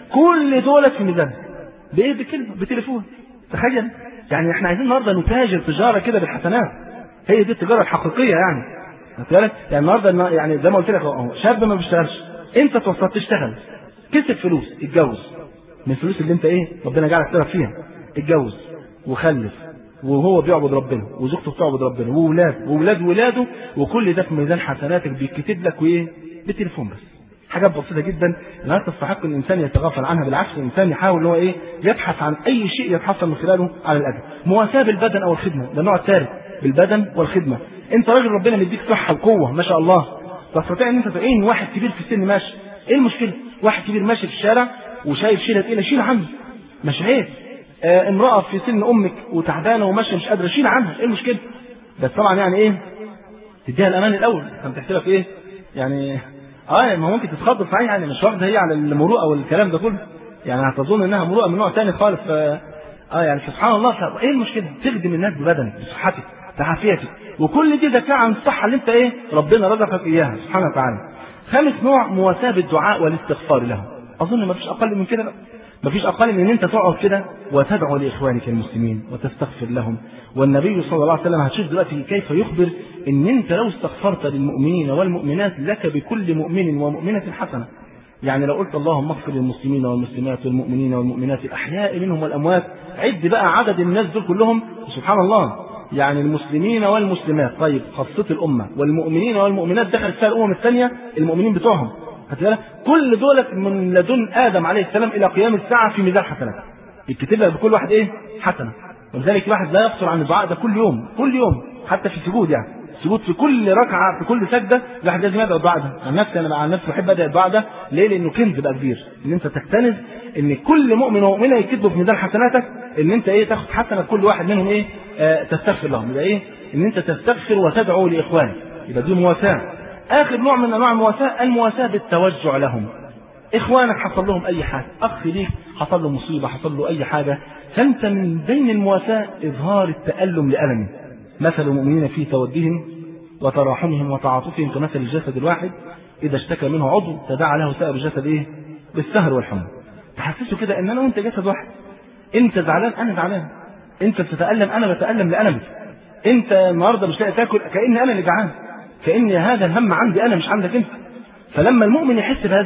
كل دولت في ميزان. بايه؟ بكلمه، بتليفون. تخيل يعني احنا عايزين النهارده نتاجر تجاره كده بالحسنات، هي دي التجاره الحقيقيه يعني. يعني النهارده يعني زي ما قلت لك اهو، شاب ما بيشتغلش، انت توصلت تشتغل، كسب فلوس، اتجوز من الفلوس اللي انت ايه ربنا جعلك تلعب فيها، اتجوز وخلف وهو بيعبد ربنا وزوجته بتعبد ربنا وولاد وولاد ولاده، وكل ده في ميزان حسناتك بيتكتب لك وايه بالتليفون بس. حاجات بسيطه جدا لا تستحق الانسان يتغافل عنها، بالعكس الانسان يحاول ان هو ايه يبحث عن اي شيء يتحصل من خلاله على الاجر. مواساه بالبدن او الخدمه، ده النوع الثالث، بالبدن والخدمه. انت راجل ربنا مديك صحه وقوه ما شاء الله، تستطيع ان انت تعين واحد كبير في السن ماشي، ايه المشكله؟ واحد كبير ماشي في الشارع وشايف شيله تقيله، شيل عنه، مش عيب. آه امراه في سن امك وتعبانه وماشيه مش قادره، شيل عنها، ايه المشكله؟ بس طبعا يعني ايه تديها الامان الاول، انت بتحسبها في ايه يعني؟ اه ما ممكن تتخض صحيح، يعني مش واخده هي على المروءه والكلام ده كله، يعني هتظن انها مروءه من نوع ثاني خالص. اه يعني سبحان الله، ايه المشكله؟ تخدم الناس ببدنك بصحتك بعافيتك، وكل دي دفاع عن الصحه اللي انت ايه ربنا رزقك اياها سبحانه وتعالى. خامس نوع مواساه بالدعاء والاستغفار له. اظن ما فيش اقل من كده بقى، ما فيش اقل من ان انت تقعد كده وتدعو لاخوانك المسلمين وتستغفر لهم. والنبي صلى الله عليه وسلم هتشوف دلوقتي كيف يخبر ان انت لو استغفرت للمؤمنين والمؤمنات لك بكل مؤمن ومؤمنه حسنه. يعني لو قلت اللهم اغفر للمسلمين والمسلمات والمؤمنين والمؤمنات الاحياء منهم والاموات، عد بقى عدد الناس دول كلهم، سبحان الله، يعني المسلمين والمسلمات، طيب خاصة الأمة، والمؤمنين والمؤمنات دخل فيها الأمم الثانية المؤمنين بتوعهم، كل دولة من لدن آدم عليه السلام إلى قيام الساعة في ميزان حسنات، يكتب لك بكل واحد إيه حسنة. ولذلك الواحد لا يقصر عن الدعاء ده كل يوم، كل يوم حتى في السجود، يعني السجود في كل ركعة في كل سجدة الواحد لازم يدعو الدعاء ده. عن نفسي أنا عن نفسي بحب أدعي الدعاء ده، ليه؟ لأنه كنز بقى كبير، إن أنت تكتنز إن كل مؤمن ومؤمنة يكتبوا في ميزان حسناتك، إن أنت إيه تاخد حسنة كل واحد منهم إيه آه تستغفر لهم، يبقى إيه إن أنت تستغفر وتدعو لإخوانك، يبقى دي مواساة. آخر نوع من أنواع المواساة المواساة بالتوجع لهم. إخوانك حصل لهم أي حاجة، أخ ليك حصل له مصيبة، حصل له أي حاجة، فأنت من بين المواساة إظهار التألم لألمه. مثل المؤمنين في تودهم وتراحمهم وتعاطفهم كمثل الجسد الواحد إذا اشتكى منه عضو تداعى له سائر الجسد إيه بالسهر والحمى. تحسسه كده إن أنا وأنت جسد واحد، أنت زعلان أنا زعلان، أنت بتتألم أنا بتألم لألمك، أنت النهارده مش لاقي تاكل كأني أنا اللي جعان، كأن هذا الهم عندي أنا مش عندك أنت. فلما المؤمن يحس بهذا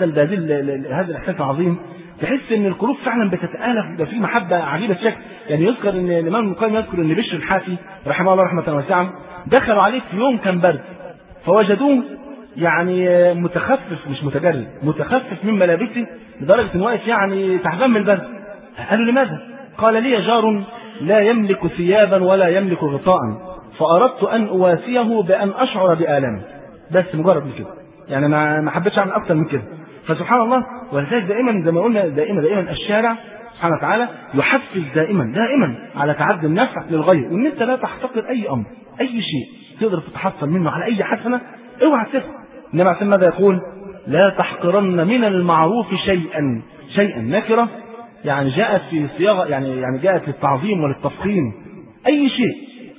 هذا الإحساس العظيم، تحس ان القلوب فعلا بتتآلف، يبقى في محبه عجيبه الشكل. يعني يذكر ان الامام ابن القيم يذكر ان بشر الحافي رحمه الله رحمه واسعه دخلوا عليه في يوم كان برد، فوجدوه يعني متخفف مش متجرد، متخفف من ملابسه لدرجه انه واقف يعني تعبان من البرد. قالوا لماذا؟ قال لي جار لا يملك ثيابا ولا يملك غطاء، فاردت ان اواسيه بان اشعر بآلامه، بس مجرد من كده، يعني ما ما حبيتش اعمل اكتر من كده. فسبحان الله، ولذلك دائما زي ما قلنا دائما دائما الشارع سبحانه وتعالى يحفز دائما دائما على تعدي النفع للغير، وان انت لا تحتقر اي امر، اي شيء تقدر تتحصل منه على اي حسنه اوعى تسيبه. انما عشان ماذا يقول؟ لا تحقرن من المعروف شيئا، شيئا نكره يعني جاءت في صياغه يعني يعني جاءت للتعظيم وللتفخيم، اي شيء.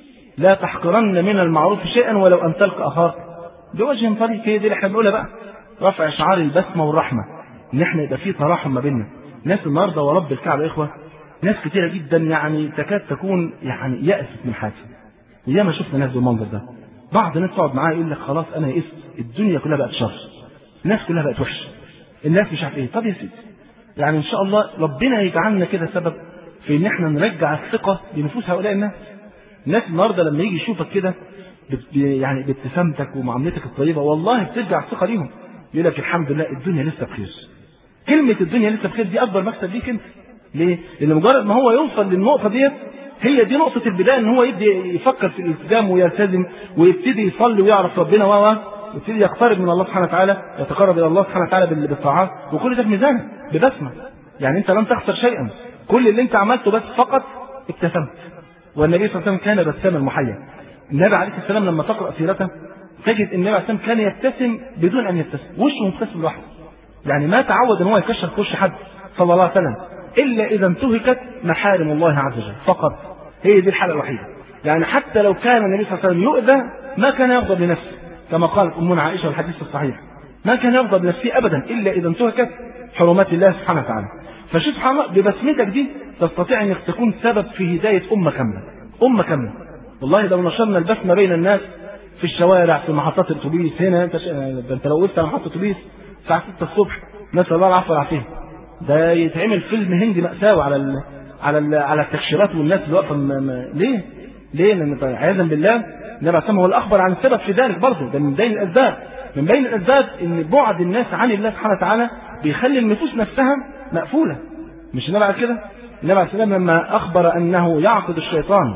لا تحقرن من المعروف شيئا ولو ان تلقى اخاك بوجه طريق، هي دي اللي احنا بنقولها بقى، رفع شعار البسمه والرحمه، ان احنا يبقى في تراحم ما بيننا. ناس النهارده ورب الكعبه يا اخوه، ناس كتيره جدا يعني تكاد تكون يعني يأست من حاجه. وياما شفنا ناس بالمنظر ده، بعض الناس تقعد معاه يقول لك خلاص انا يئست، الدنيا كلها بقت شر، الناس كلها بقت وحشه، الناس مش عارف ايه. طب يا سيدي يعني ان شاء الله ربنا يجعلنا كده سبب في ان احنا نرجع الثقه لنفوس هؤلاء الناس. الناس النهارده لما يجي يشوفك كده يعني بابتسامتك ومعاملتك الطيبه، والله بترجع الثقه ليهم. يقول لك الحمد لله الدنيا لسه بخير. كلمة الدنيا لسه بخير دي أكبر مكسب ليك أنت. ليه؟ لأن مجرد ما هو يوصل للنقطة ديت هي دي نقطة البداية، إن هو يبدأ يفكر في الالتزام ويلتزم ويبتدي يصلي ويعرف ربنا و يبتدي يقترب من الله سبحانه وتعالى، يتقرب إلى الله سبحانه وتعالى بالطاعات، وكل ده في ميزانه ببسمة. يعني أنت لم تخسر شيئا، كل اللي أنت عملته بس فقط ابتسمت. والنبي صلى الله عليه وسلم كان بساما محيا. النبي عليه السلام لما تقرأ سيرته تجد ان النبي عليه السلام كان يبتسم بدون ان يبتسم، وشه مبتسم لوحده. يعني ما تعود ان هو يكشر في وش حد صلى الله عليه وسلم الا اذا انتهكت محارم الله عز وجل فقط. هي دي الحاله الوحيده. يعني حتى لو كان النبي صلى الله عليه وسلم يؤذى ما كان يغضب لنفسه، كما قالت امنا عائشه في الحديث الصحيح، ما كان يغضب لنفسه ابدا الا اذا انتهكت حرمات الله سبحانه وتعالى. فشوف سبحان الله ببسمتك دي تستطيع انك تكون سبب في هدايه امه كامله، امه كامله. والله لو نشرنا البسمه بين الناس في الشوارع، في محطات الاتوبيس، هنا انت ش... انت لو وقفت على محطه اتوبيس الساعه ستة الصبح نسال الله العفو والعافيه، ده يتعمل فيلم هندي مأساوي على ال... على ال... على التكشيرات والناس اللي واقفه م... م... ليه؟ ليه؟ لان عياذا بالله النبي عليه هو الاخبر عن السبب في ذلك برضه. ده من بين الاسباب، من بين الاسباب ان بعد الناس عن الله سبحانه وتعالى بيخلي النفوس نفسها مقفوله. مش النبي على كده؟ النبي عليه السلام لما اخبر انه يعقد الشيطان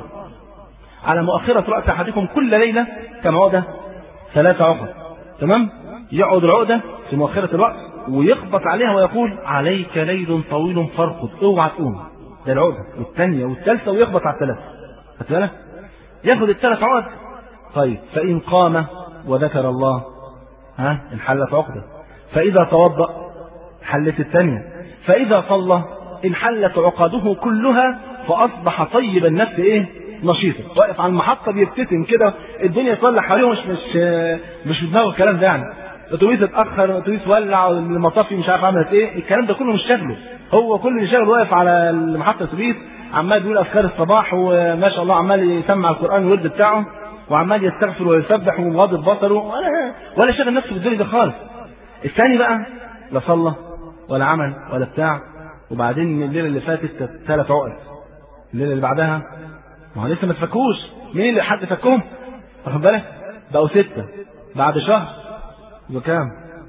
على مؤخرة رأس أحدكم كل ليلة كم عقدة؟ ثلاثة عقد. تمام؟ يقعد العقدة في مؤخرة الرأس ويخبط عليها ويقول عليك ليل طويل فارقد، اوعى تقوم. ده العقدة والثانية والثالثة ويخبط على الثلاثة. خدت بالك؟ ياخد الثلاث عقد. طيب فإن قام وذكر الله ها انحلت عقدة. فإذا توضأ حلت الثانية. فإذا صلى انحلت عقده كلها فأصبح طيب النفس إيه؟ نشيطة. واقف على المحطة بيبتسم كده، الدنيا تولع حواليه مش مش مش في دماغه الكلام ده. يعني الاتوبيس اتأخر، الاتوبيس ولع، المطافي مش عارف عملت ايه، الكلام ده كله مش شغله. هو كل اللي شغله واقف على محطة الاتوبيس عمال بيقول أذكار الصباح وما شاء الله عمال يسمع القرآن والورد بتاعه وعمال يستغفر ويسبح ومغاضب بصره ولا ولا شغل نفسه بالدنيا ده خالص. الثاني بقى لا صلى ولا عمل ولا بتاع، وبعدين الليلة اللي فاتت ثلاث عقد، الليلة اللي بعدها ما هو لسه ما تفكوش. مين اللي حد فكهم؟ واخد بالك؟ بقوا ستة بعد شهر وكام؟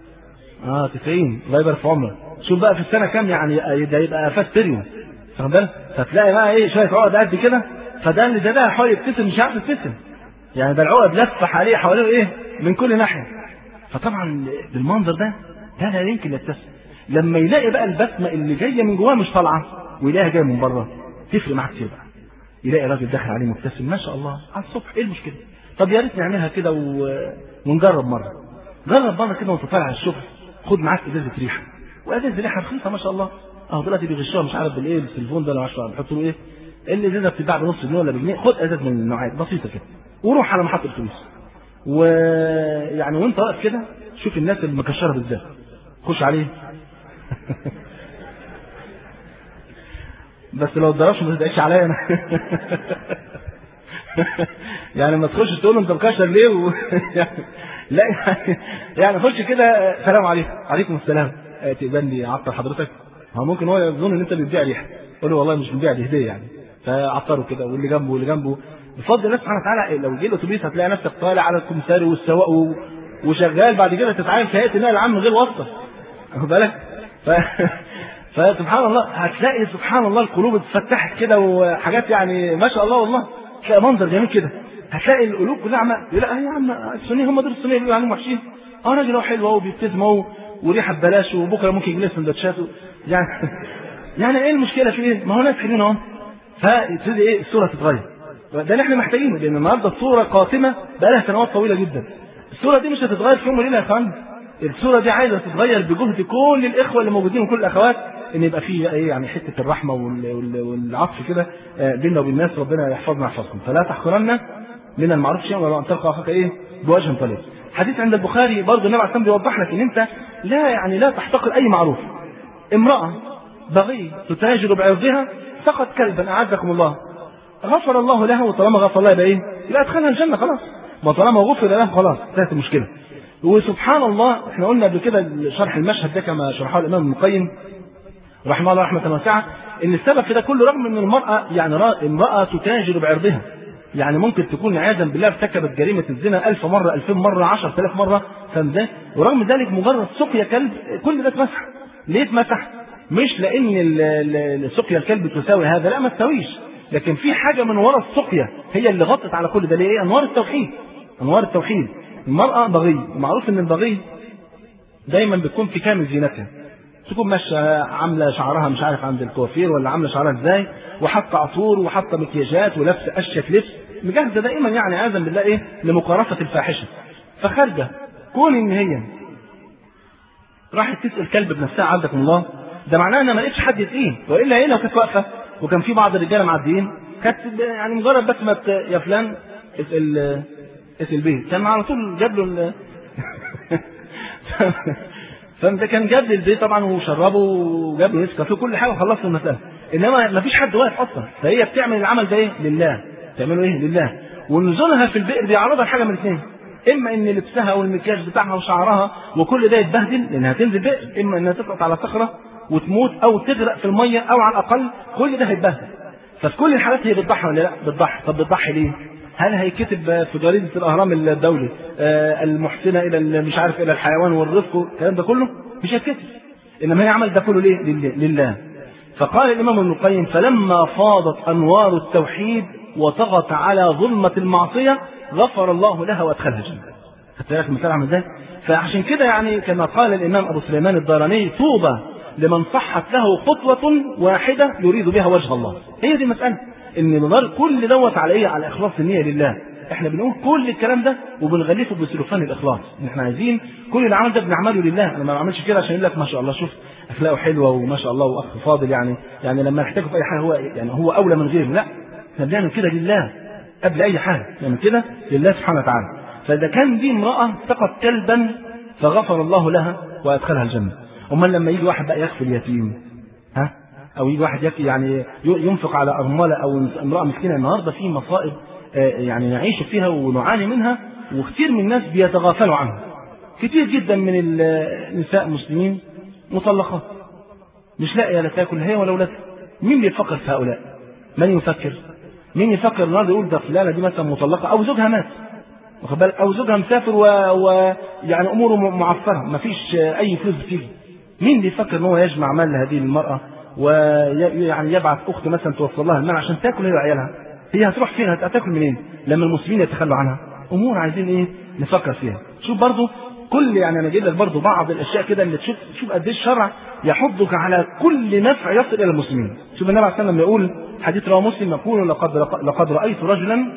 اه تسعين الله يبارك في عمرك. شوف بقى في السنة كام، يعني ده يبقى فات تريون. واخد بالك؟ فتلاقي بقى ايه شوية عقد قد كده، فده اللي ده بقى حاول يبتسم مش عارف يبتسم. يعني ده العقد لفح عليه حواليه ايه؟ من كل ناحية. فطبعا بالمنظر ده ده لا يمكن يبتسم. لما يلاقي بقى البسمة اللي جاية من جواه مش طالعة ويلاقيها جاية من بره تفرق معاه كتير بقى. يلاقي راجل داخل عليه مبتسم ما شاء الله على الصبح، ايه المشكله؟ طب يا ريت نعملها كده و... ونجرب مره. جرب مره كده وانت طالع على الشغل، خد معاك ازازه ريحه، وازازه ريحه رخيصه ما شاء الله. اهو دلوقتي بيغشوها مش عارف بالايه بالتليفون ده ولا عشرة بيحطوا له ايه؟ الازازه بتتباع بنص جنيه ولا بجنيه، خد ازازه من النوعات بسيطه كده وروح على محطه الاتوبيس. ويعني وانت واقف كده شوف الناس اللي مكشره بالذات، خش عليه بس لو اتضربش ما تدعيش عليا انا يعني ما تخش تقول له انت مكشر ليه و... لا يعني, يعني خش كده سلام عليكم. عليكم السلام. تقبل لي عطر حضرتك؟ هو ممكن هو يظن ان انت بتبيع ريحه، قول له والله مش بنبيع، دي هديه يعني. فعطره كده واللي جنبه واللي جنبه بفضل الله سبحانه وتعالى. لو جه الاتوبيس هتلاقي نفسك طالع على الكمساري والسواق و... وشغال بعد كده تتعامل في هيئه النقل العام غير واسطه. واخد بالك؟ ف... فسبحان الله هتلاقي سبحان الله القلوب اتفتحت كده وحاجات يعني ما شاء الله والله. تلاقي منظر جميل كده، هتلاقي القلوب كلها عمال لا يا عم السنيه هم دول السنيه اللي بيقولوا عليهم وحشين. اه راجل هو حلو اهو بيبتسم اهو وريحه ببلاش وبكره ممكن يجي لنا سندوتشات يعني يعني ايه المشكله في ايه؟ ما هو ناس كلنا اهو. فتبتدي ايه الصوره تتغير. ده اللي احنا محتاجينه، لان النهارده الصوره قاتمه بقى لها سنوات طويله جدا. الصوره دي مش هتتغير في يوم وليله يا فندم. الصوره دي عايزه تتغير بجهد كل الاخوه اللي موجودين وكل الاخوات، ان يبقى فيه ايه يعني حته الرحمه والعطف كده بيننا وبين الناس. ربنا يحفظنا ويحفظكم. فلا تحقرن من المعروف شيئا ولو ان تلقى اخاك ايه بوجه طليق. حديث عند البخاري برضه النبي عليه الصلاه والسلام بيوضح لك ان انت لا يعني لا تحتقر اي معروف. امراه بغي تتاجر بعرضها سقط كلبا اعزكم الله، غفر الله لها، وطالما غفر الله يبقى ايه؟ يبقى ادخلها الجنه خلاص. وطالما غفر له خلاص انتهت المشكله. وسبحان الله احنا قلنا قبل كده شرح المشهد ده كما شرحه الامام ابن القيم رحمه الله رحمه واسعه، ان السبب في ده كله رغم ان المراه يعني امراه تتاجر بعرضها، يعني ممكن تكون عياذا بالله ارتكبت جريمه الزنا ألف مره ألفين مره عشرة آلاف مره، فاهم ازاي؟ ورغم ذلك مجرد سقيا كلب كل ده اتمسح. ليه اتمسح؟ مش لان سقيا الكلب تساوي هذا، لا ما تساويش، لكن في حاجه من وراء السقيا هي اللي غطت على كل ده. ليه؟ انوار التوحيد. انوار التوحيد. المراه بغي، ومعروف ان البغي دايما بتكون في كامل زينتها، تكون ماشيه عامله شعرها مش عارف عند الكوافير ولا عامله شعرها ازاي، وحاطه عطور وحاطه مكياجات ولابسه اشيك لبس، مجهزه دائما يعني عياذا بالله ايه لمقارفه الفاحشه. فخارجه كون ان هي راحت تسال كلب بنفسها عندكم الله، ده معناه ان ما لقيتش حد يتقيه، والا ايه لو كانت واقفه وكان في بعض الرجاله معديين كانت يعني مجرد بس ما يا فلان اسال اسال بيه كان على طول جاب له فانت كان جاب لي البيت طبعا وشربه وجاب له نسكافيه وكل حاجه وخلصنا المساله. انما ما فيش حد واقف اصلا، فهي بتعمل العمل ده ايه؟ لله. تعمله ايه؟ لله. ونزولها في البئر بيعرضها لحاجه من اثنين، اما ان لبسها والمكياج بتاعها وشعرها وكل ده يتبهدل لانها تنزل بئر، اما انها تسقط على صخره وتموت او تغرق في الميه، او على الاقل كل ده هيتبهدل. ففي كل الحالات هي بتضحي ولا لا؟ بتضحي. طب بتضحي ليه؟ هل هيكتب في جريدة الأهرام الدولي آه المحسنة إلى مش عارف إلى الحيوان والرزق والكلام ده كله؟ مش هيتكتب. إنما هي عمل ده كله ليه؟ لله. فقال الإمام ابن القيم: فلما فاضت أنوار التوحيد وطغت على ظلمة المعصية غفر الله لها وأدخلها الجنة. خدت بالك المثال عامل إزاي؟ فعشان كده يعني كما قال الإمام أبو سليمان الداراني: طوبى لمن صحت له خطوة واحدة يريد بها وجه الله. هي دي المسألة، ان نظر كل دوت على ايه؟ على اخلاص النيه لله. احنا بنقول كل الكلام ده وبنغلفه بسلوفان الاخلاص، ان احنا عايزين كل العمل ده بنعمله لله. انا ما بعملش كده عشان يقول لك ما شاء الله شوف اخلاقه حلوه وما شاء الله واخ فاضل، يعني يعني لما نحتاجه في اي حاجه هو يعني هو اولى من غيره. لا، احنا بنعمل كده لله قبل اي حاجه، بنعمل كده لله سبحانه وتعالى. فاذا كان دي امراه سقط كلبا فغفر الله لها وادخلها الجنه، امال لما يجي واحد بقى يكفي اليتيم، ها؟ او يجي واحد يكفي يعني ينفق على ارمله او امراه مسكينه. النهارده في مصائب يعني نعيش فيها ونعاني منها، وكثير من الناس بيتغافلوا عنها. كثير جدا من النساء المسلمين مطلقات مش لاقيه لا تاكل هي ولا اولادها. مين بيفكر في هؤلاء؟ من يفكر؟ مين يفكر النهارده يقول ده فلانه دي مثلا مطلقه او زوجها مات، واخد بالك، او زوجها مسافر ويعني و... اموره معصره ما فيش اي فلوس بتيجي. مين بيفكر ان هو يجمع مال لهذه المراه ويعني يبعث اخت مثلا توصل لها المال عشان تاكل هي وعيالها؟ هي هتروح فين؟ هتاكل منين لما المسلمين يتخلوا عنها؟ امور عايزين ايه نفكر فيها. شوف برضو كل يعني انا جايب لك برضو بعض الاشياء كده اللي تشوف شوف قد ايه الشرع يحضك على كل نفع يصل الى المسلمين. شوف النبي عليه الصلاه والسلام يقول حديث رواه مسلم يقول: لقد لقد رايت رجلا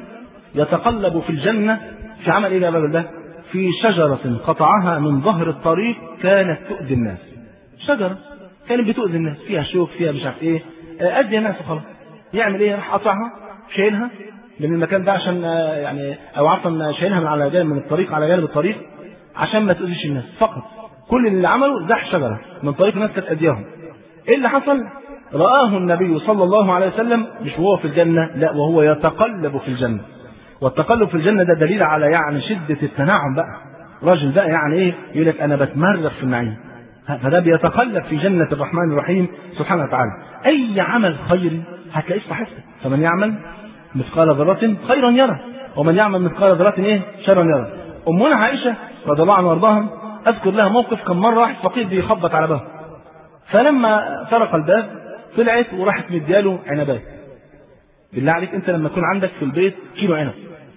يتقلب في الجنه في عمل ايه يا باب ده؟ في شجره قطعها من ظهر الطريق كانت تؤذي الناس. شجره كانت بتؤذي الناس، فيها شوك فيها مش عارف ايه، اذي الناس وخلاص. يعمل ايه؟ راح قطعها شايلها من المكان ده عشان يعني او عفوا شايلها من على جانب من الطريق على جانب الطريق عشان ما تؤذيش الناس فقط. كل اللي عمله زح شجره من طريق الناس كانت اذيهم. ايه اللي حصل؟ رآه النبي صلى الله عليه وسلم مش وهو في الجنه، لا وهو يتقلب في الجنه. والتقلب في الجنه ده دليل على يعني شده التنعم بقى. راجل بقى يعني ايه؟ يقول لك انا بتمرغ في النعيم. فده بيتقلب في جنة الرحمن الرحيم سبحانه وتعالى. أي عمل خيري هتلاقيه في صحيفته. فمن يعمل مثقال ذرة خيرا يره، ومن يعمل مثقال ذرة إيه؟ شرا يره. أمنا عائشة رضي الله عنها وارضاها أذكر لها موقف كان مرة واحد فقير بيخبط على بابها، فلما طرق الباب طلعت وراحت مدياله عنبات. بالله عليك أنت لما يكون عندك في البيت كيلو عنب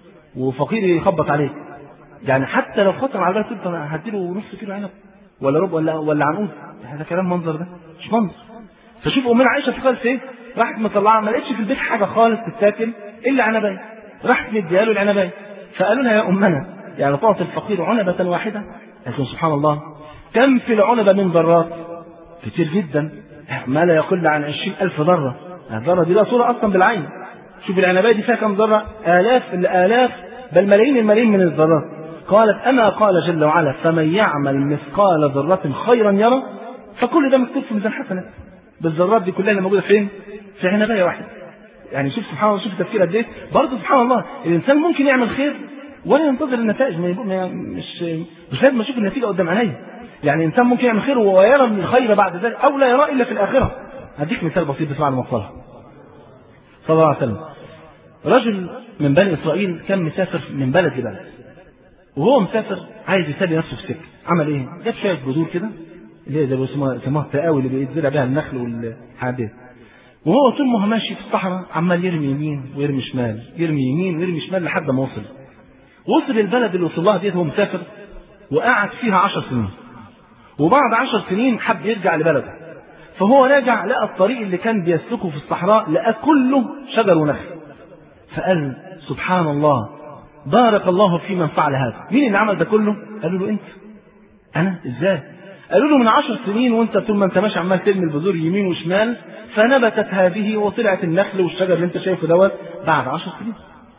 وفقير يخبط عليك، يعني حتى لو خطر على بالك أنت هديله نص كيلو عنب ولا ربع ولا ولا عنقود، هذا كلام منظر ده مش منظر. فشوف امنا عائشه في قالت ايه؟ راحت مطلعه ما لقيتش في البيت حاجه خالص تتاكل الا عنبايه، راحت مديها له العنبايه. فقالوا لها يا امنا يعني تعطي الفقير عنبه واحده؟ لكن سبحان الله كم في العنبه من ذرات؟ كتير جدا، ما لا يقل عن عشرين ألف ذره. الذره دي لا صوره اصلا بالعين. شوف العنبايه دي فيها كم ذره؟ آلاف الآلاف بل ملايين الملايين من الذرات. قالت أما قال جل وعلا: فمن يعمل مثقال ذرة خيرا يره. فكل ده مكتوب في ميزان حسنات. بالذرات دي كلها اللي موجوده فين؟ في عنبايه واحده. يعني شوف سبحان الله، شوف التفكير قد ايه. برضه سبحان الله الانسان ممكن يعمل خير ولا ينتظر النتائج، ما مش مش لازم اشوف النتيجه قدام عيني. يعني الانسان ممكن يعمل خير ويرى من الخير بعد ذلك او لا يرى الا في الاخره. هديك مثال بسيط بسمع المصطلح صلى الله عليه وسلم. رجل من بني إسرائيل كان مسافر من بلد لبلد، وهو مسافر عايز يسلي نفسه في السكة. عمل إيه؟ جاب شوية بذور كده اللي هي زي بيسموها التقاوي اللي بيتزرع بها النخل والحاجات دي، وهو طول ما هو ماشي في الصحراء عمال يرمي يمين ويرمي شمال، يرمي يمين ويرمي شمال لحد ما وصل. وصل البلد اللي وصل لها ديت هو مسافر، وقعد فيها عشر سنين. وبعد عشر سنين حب يرجع لبلده، فهو راجع لقى الطريق اللي كان بيسلكه في الصحراء لقى كله شجر ونخل. فقال سبحان الله، بارك الله في من فعل هذا. مين اللي عمل ده كله؟ قالوا له انت. انا؟ ازاي؟ قالوا له من عشر سنين وانت طول ما انت ماشي عمال ترمي البذور يمين وشمال، فنبتت هذه وطلعت النخل والشجر اللي انت شايفه دوت بعد عشر سنين.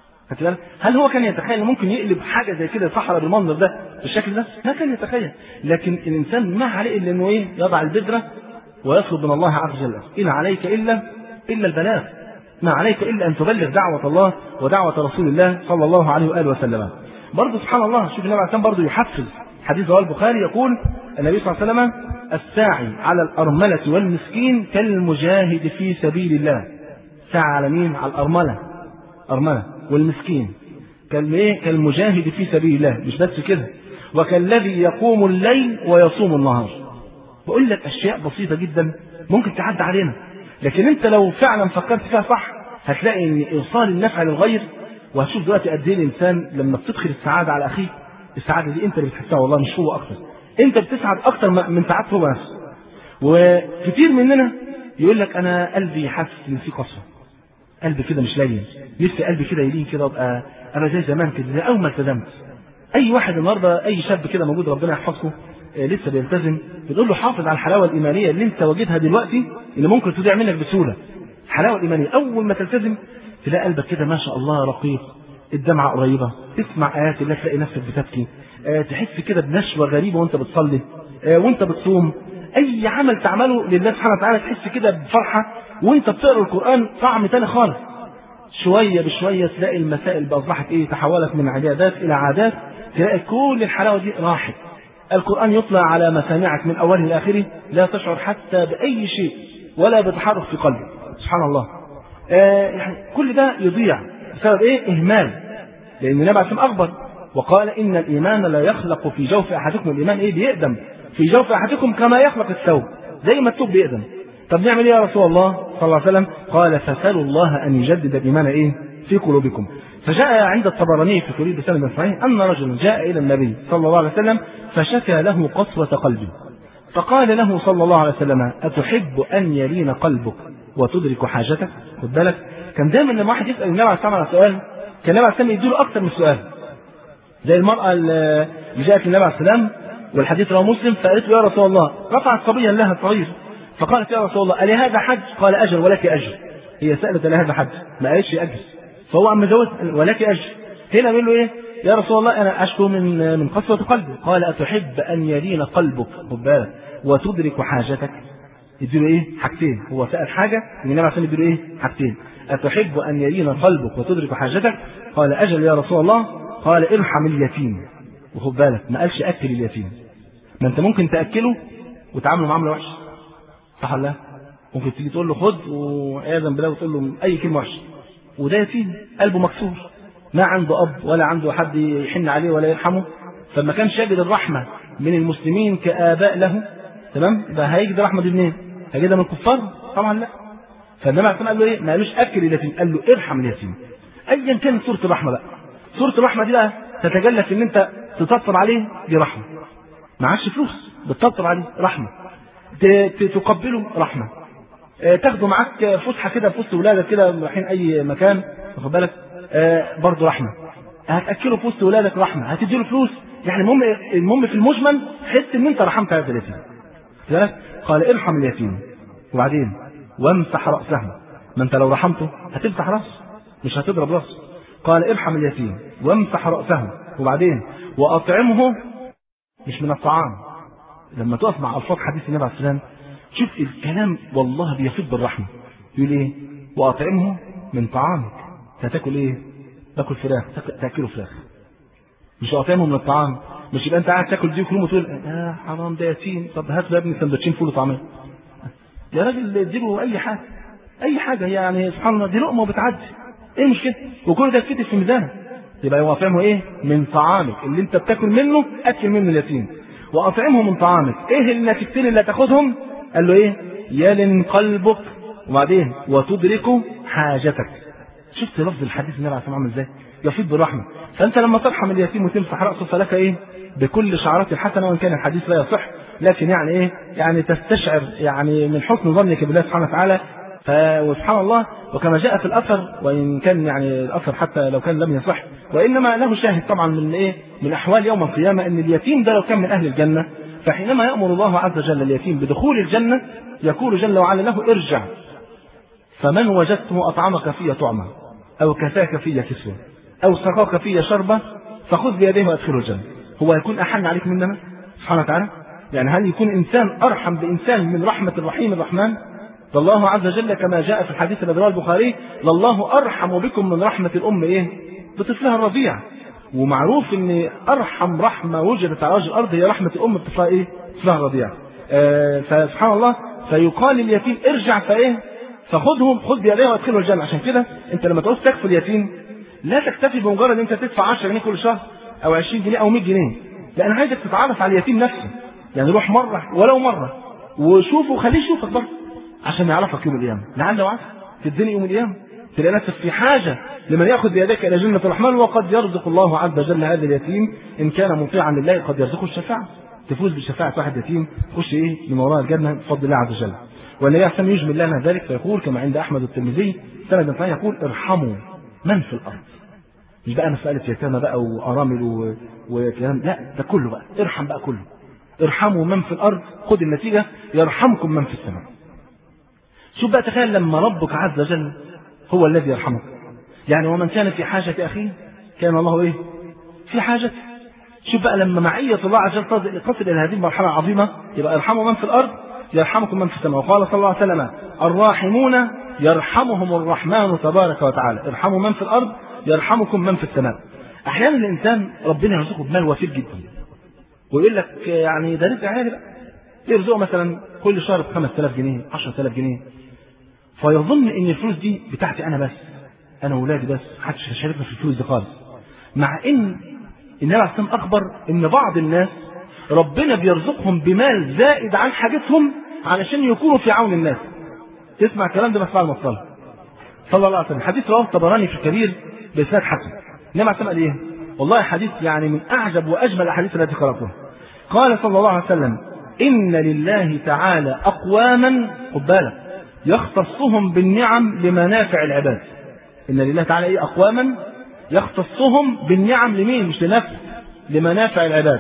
هل هو كان يتخيل انه ممكن يقلب حاجه زي كده صحراء بالمنظر ده بالشكل ده؟ ما كان يتخيل. لكن الانسان ما عليه الا انه ايه؟ يضع البذره ويطلب من الله عز وجل. إن عليك الا الا البلاغ، ما عليك الا ان تبلغ دعوه الله ودعوه رسول الله صلى الله عليه واله وسلم. برضه سبحان الله، شوف النبي عليه الصلاه برضه يحفز. حديث رواه البخاري يقول النبي صلى الله عليه وسلم: الساعي على الارمله والمسكين كالمجاهد في سبيل الله. ساعي على مين؟ على الارمله، ارمله والمسكين، كالمجاهد في سبيل الله. مش بس كده، وكالذي يقوم الليل ويصوم النهار. بقول لك اشياء بسيطه جدا ممكن تعدي علينا، لكن انت لو فعلا فكرت فيها صح هتلاقي ان ايصال النفع للغير. وهتشوف دلوقتي قد ايه الانسان لما بتدخل السعاده على اخيك، السعاده دي انت اللي بتحسها والله، مش هو اكتر. انت بتسعد اكتر من سعادته هو نفسه. وكتير مننا يقول لك انا قلبي حاسس ان في قسوه، قلبي كده مش لين، نفسي قلبي كده يلين كده، ابقى انا زي زمان كده، زي اول ما التزمت. اي واحد النهارده، اي شاب كده موجود ربنا يحفظه آه لسه بيلتزم، بتقول له حافظ على الحلاوه الايمانيه اللي انت واجدها دلوقتي، اللي ممكن تضيع منك بسهوله. الحلاوه الايمانيه اول ما تلتزم تلاقي قلبك كده ما شاء الله رقيق، الدمعه قريبه، تسمع ايات الله تلاقي نفسك بتبكي، آه تحس كده بنشوه غريبه وانت بتصلي، آه وانت بتصوم. اي عمل تعمله لله سبحانه وتعالى تحس كده بفرحه، وانت بتقرا القران طعم تاني خالص. شويه بشويه تلاقي المسائل اصبحت ايه؟ تحولت من عبادات الى عادات، تلاقي كل الحلاوه دي راحت. القران يطلع على مسامعك من اوله الى اخره، لا تشعر حتى باي شيء ولا بتحرك في قلبك. سبحان الله. آه يعني كل ده يضيع بسبب ايه؟ اهمال. لان النبي عليه الصلاه اخبر وقال ان الايمان لا يخلق في جوف احدكم. الايمان ايه؟ بيقدم في جوف احدكم كما يخلق الثوب، زي ما الثوب بيقدم. طب نعمل ايه يا رسول الله صلى الله عليه وسلم؟ قال فسالوا الله ان يجدد الايمان ايه؟ في قلوبكم. فجاء عند الطبراني في كتب بسند صحيح ان رجلا جاء الى النبي صلى الله عليه وسلم فشكى له قسوة قلبه، فقال له صلى الله عليه وسلم: أتحب أن يلين قلبك وتدرك حاجتك؟ خد بالك، كان دايما لما واحد يسأل النبي عليه الصلاة والسلام على سؤال كان النبي عليه الصلاة والسلام يديله أكثر من سؤال. زي المرأة اللي جاءت للنبي عليه السلام والحديث رواه مسلم، فقالت له: يا رسول الله، رفعت صبيا لها صغير، فقالت: يا رسول الله، ألي هذا حج؟ قال: أجر ولك أجر. هي سألت: ألي هذا حج؟ ما قالتش أجر، فهو أما زود ولك أجر. هنا بيقول له إيه؟ يا رسول الله، أنا أشكو من من قسوة قلبي. قال: أتحب أن يلين قلبك، خد بالك، وتدرك حاجتك؟ يديله إيه؟ حاجتين. هو سأل حاجة، النبي عليه الصلاة والسلام يديله إيه؟ حاجتين. أتحب أن يلين قلبك وتدرك حاجتك؟ قال: أجل يا رسول الله. قال: ارحم اليتيم. وخد بالك، ما قالش أكل اليتيم. ما أنت ممكن تأكله وتعامله معاملة وحشة، صح ولا لا؟ ممكن تيجي تقول له خد وعياذا بالله وتقول له أي كلمة وحشة، وده يتيم قلبه مكسور، ما عنده أب ولا عنده حد يحن عليه ولا يرحمه، فما كانش يجد الرحمة من المسلمين كآباء له، تمام؟ ده هيجد الرحمة دي منين؟ هيجدها من الكفار؟ طبعا لا. فالنبي عليه الصلاة والسلام قال له إيه؟ ما قالوش أكل اليتيم، قال له ارحم اليتيم. أيا كانت سورة الرحمة بقى، سورة الرحمة دي بقى تتجلى في إن أنت تطبطب عليه، دي رحمة. معكش فلوس بتطبطب عليه، رحمة. تقبله، رحمة. تاخده معاك فسحة كده في وسط ولادك كده رايحين أي مكان، واخد بالك؟ آه برضه رحمة. هتأكله في وسط ولادك، رحمة. هتديله فلوس، يعني المهم المهم في المجمل حس ان انت رحمت هذا اليتيم. قال: ارحم اليتيم، وبعدين وامسح رأسه. ما انت لو رحمته هتمسح رأسه، مش هتضرب رأسه. قال: ارحم اليتيم وامسح رأسه، وبعدين وأطعمه، مش من الطعام. لما تقف مع ألفاظ حديث النبي عليه السلام شوف الكلام والله بيفيض بالرحمة. يقول ايه؟ وأطعمه من طعامك. هتاكل ايه؟ تاكل فراخ، تاكله فراخ. مش أطعمه من الطعام، مش يبقى انت قاعد تاكل دي وكلهم وتقول اه حرام ده يتيم، طب هات له يا ابني سندوتشين فول وطعميه. يا راجل اديله اي حاجه، اي حاجه، يعني سبحان الله دي لقمه وبتعدي. ايه المشكله؟ وكل ده كتب في ميزانك. يبقى هو فهمه ايه؟ من طعامك اللي انت بتاكل منه اكل منه اليتيم، واطعمه من طعامك. ايه النتيجتين اللي هتاخدهم؟ قال له ايه؟ يلن قلبك، وبعدين وتدرك حاجتك. شفت لفظ الحديث النبي عليه الصلاه والسلام عامل ازاي؟ يفيض بالرحمه. فانت لما ترحم اليتيم وتمسح راسه فلك ايه؟ بكل شعرات الحسنه، وان كان الحديث لا يصح، لكن يعني ايه؟ يعني تستشعر يعني من حسن ظنك بالله سبحانه وتعالى. فسبحان الله، وكما جاء في الاثر، وان كان يعني الاثر حتى لو كان لم يصح، وانما له شاهد طبعا من ايه؟ من احوال يوم القيامه، ان اليتيم ده لو كان من اهل الجنه، فحينما يامر الله عز وجل اليتيم بدخول الجنه يقول جل وعلا له ارجع فمن وجدته اطعمك في طعمه او كساك في كسوه او سقاك في شربه فخذ بيديه وادخله الجنه. هو يكون احن عليك مننا سبحانه وتعالى؟ يعني هل يكون انسان ارحم بانسان من رحمه الرحيم الرحمن؟ فالله عز وجل كما جاء في الحديث الذي رواه البخاري: لله ارحم بكم من رحمه الام ايه؟ بطفلها الرضيع. ومعروف ان ارحم رحمه وجدت على وجه الارض هي رحمه الام بطفلها ايه؟ طفلها الرضيع. آه فسبحان الله، فيقال لليتيم ارجع فايه؟ فخذهم خذ بيديه وادخله الجنه. عشان كده انت لما تعوز تكفل اليتيم لا تكتفي بمجرد ان انت تدفع عشرة جنيه كل شهر او عشرين جنيه او مية جنيه، لا انا عايزك تتعرف على اليتيم نفسه. يعني روح مره ولو مره وشوفه وخليه يشوفك برضه عشان يعرفك يوم القيامه، لعل وعسى في الدنيا يوم القيامه تلاقي نفسك في حاجه لمن ياخذ بيدك الى جنه الرحمن. وقد يرزق الله عز وجل هذا اليتيم ان كان مطيعا لله، قد يرزقه الشفاعه، تفوز بشفاعه واحد يتيم تخش ايه؟ من وراء الجنه بفضل الله عز وجل. والنبي عليه الصلاه والسلام يجمل لنا ذلك فيقول كما عند احمد الترمذي سند صحيح، يقول ارحموا من في الارض. مش بقى مساله يتامى بقى وارامل وكلام، لا ده كله بقى ارحم بقى كله. ارحموا من في الارض، خذ النتيجه يرحمكم من في السماء. شوف بقى، تخيل لما ربك عز وجل هو الذي يرحمك. يعني ومن كان في حاجه اخيه كان الله ايه؟ في حاجته. شوف بقى لما معيه الله عز وجل تصل الى هذه المرحله العظيمه، يبقى ارحموا من في الارض يرحمكم من في السماء. وقال صلى الله عليه وسلم: الراحمون يرحمهم الرحمن تبارك وتعالى. ارحموا من في الارض يرحمكم من في السماء. احيانا الانسان ربنا يرزقه بمال وفير جدا ويقول لك يعني ده رزق عالي بقى، يرزقه مثلا كل شهر ب خمسة آلاف جنيه عشرة آلاف جنيه، فيظن ان الفلوس دي بتاعتي انا بس، انا واولادي بس، محدش هيشاركنا في الفلوس دي خالص. مع ان النبي عليه الصلاه والسلام اخبر ان بعض الناس ربنا بيرزقهم بمال زائد عن حاجتهم علشان يكونوا في عون الناس. تسمع الكلام ده بس بعد ما تصلي صلى الله عليه وسلم. حديث رواه الطبراني في الكبير بإسناد حسن. النبي عليه الصلاه والسلام قال ايه؟ والله حديث يعني من اعجب واجمل الاحاديث التي قراتها. قال صلى الله عليه وسلم: ان لله تعالى اقواما، خد بالك، يختصهم بالنعم لمنافع العباد. ان لله تعالى ايه؟ اقواما يختصهم بالنعم لمين؟ مش لنفسه، لمنافع العباد،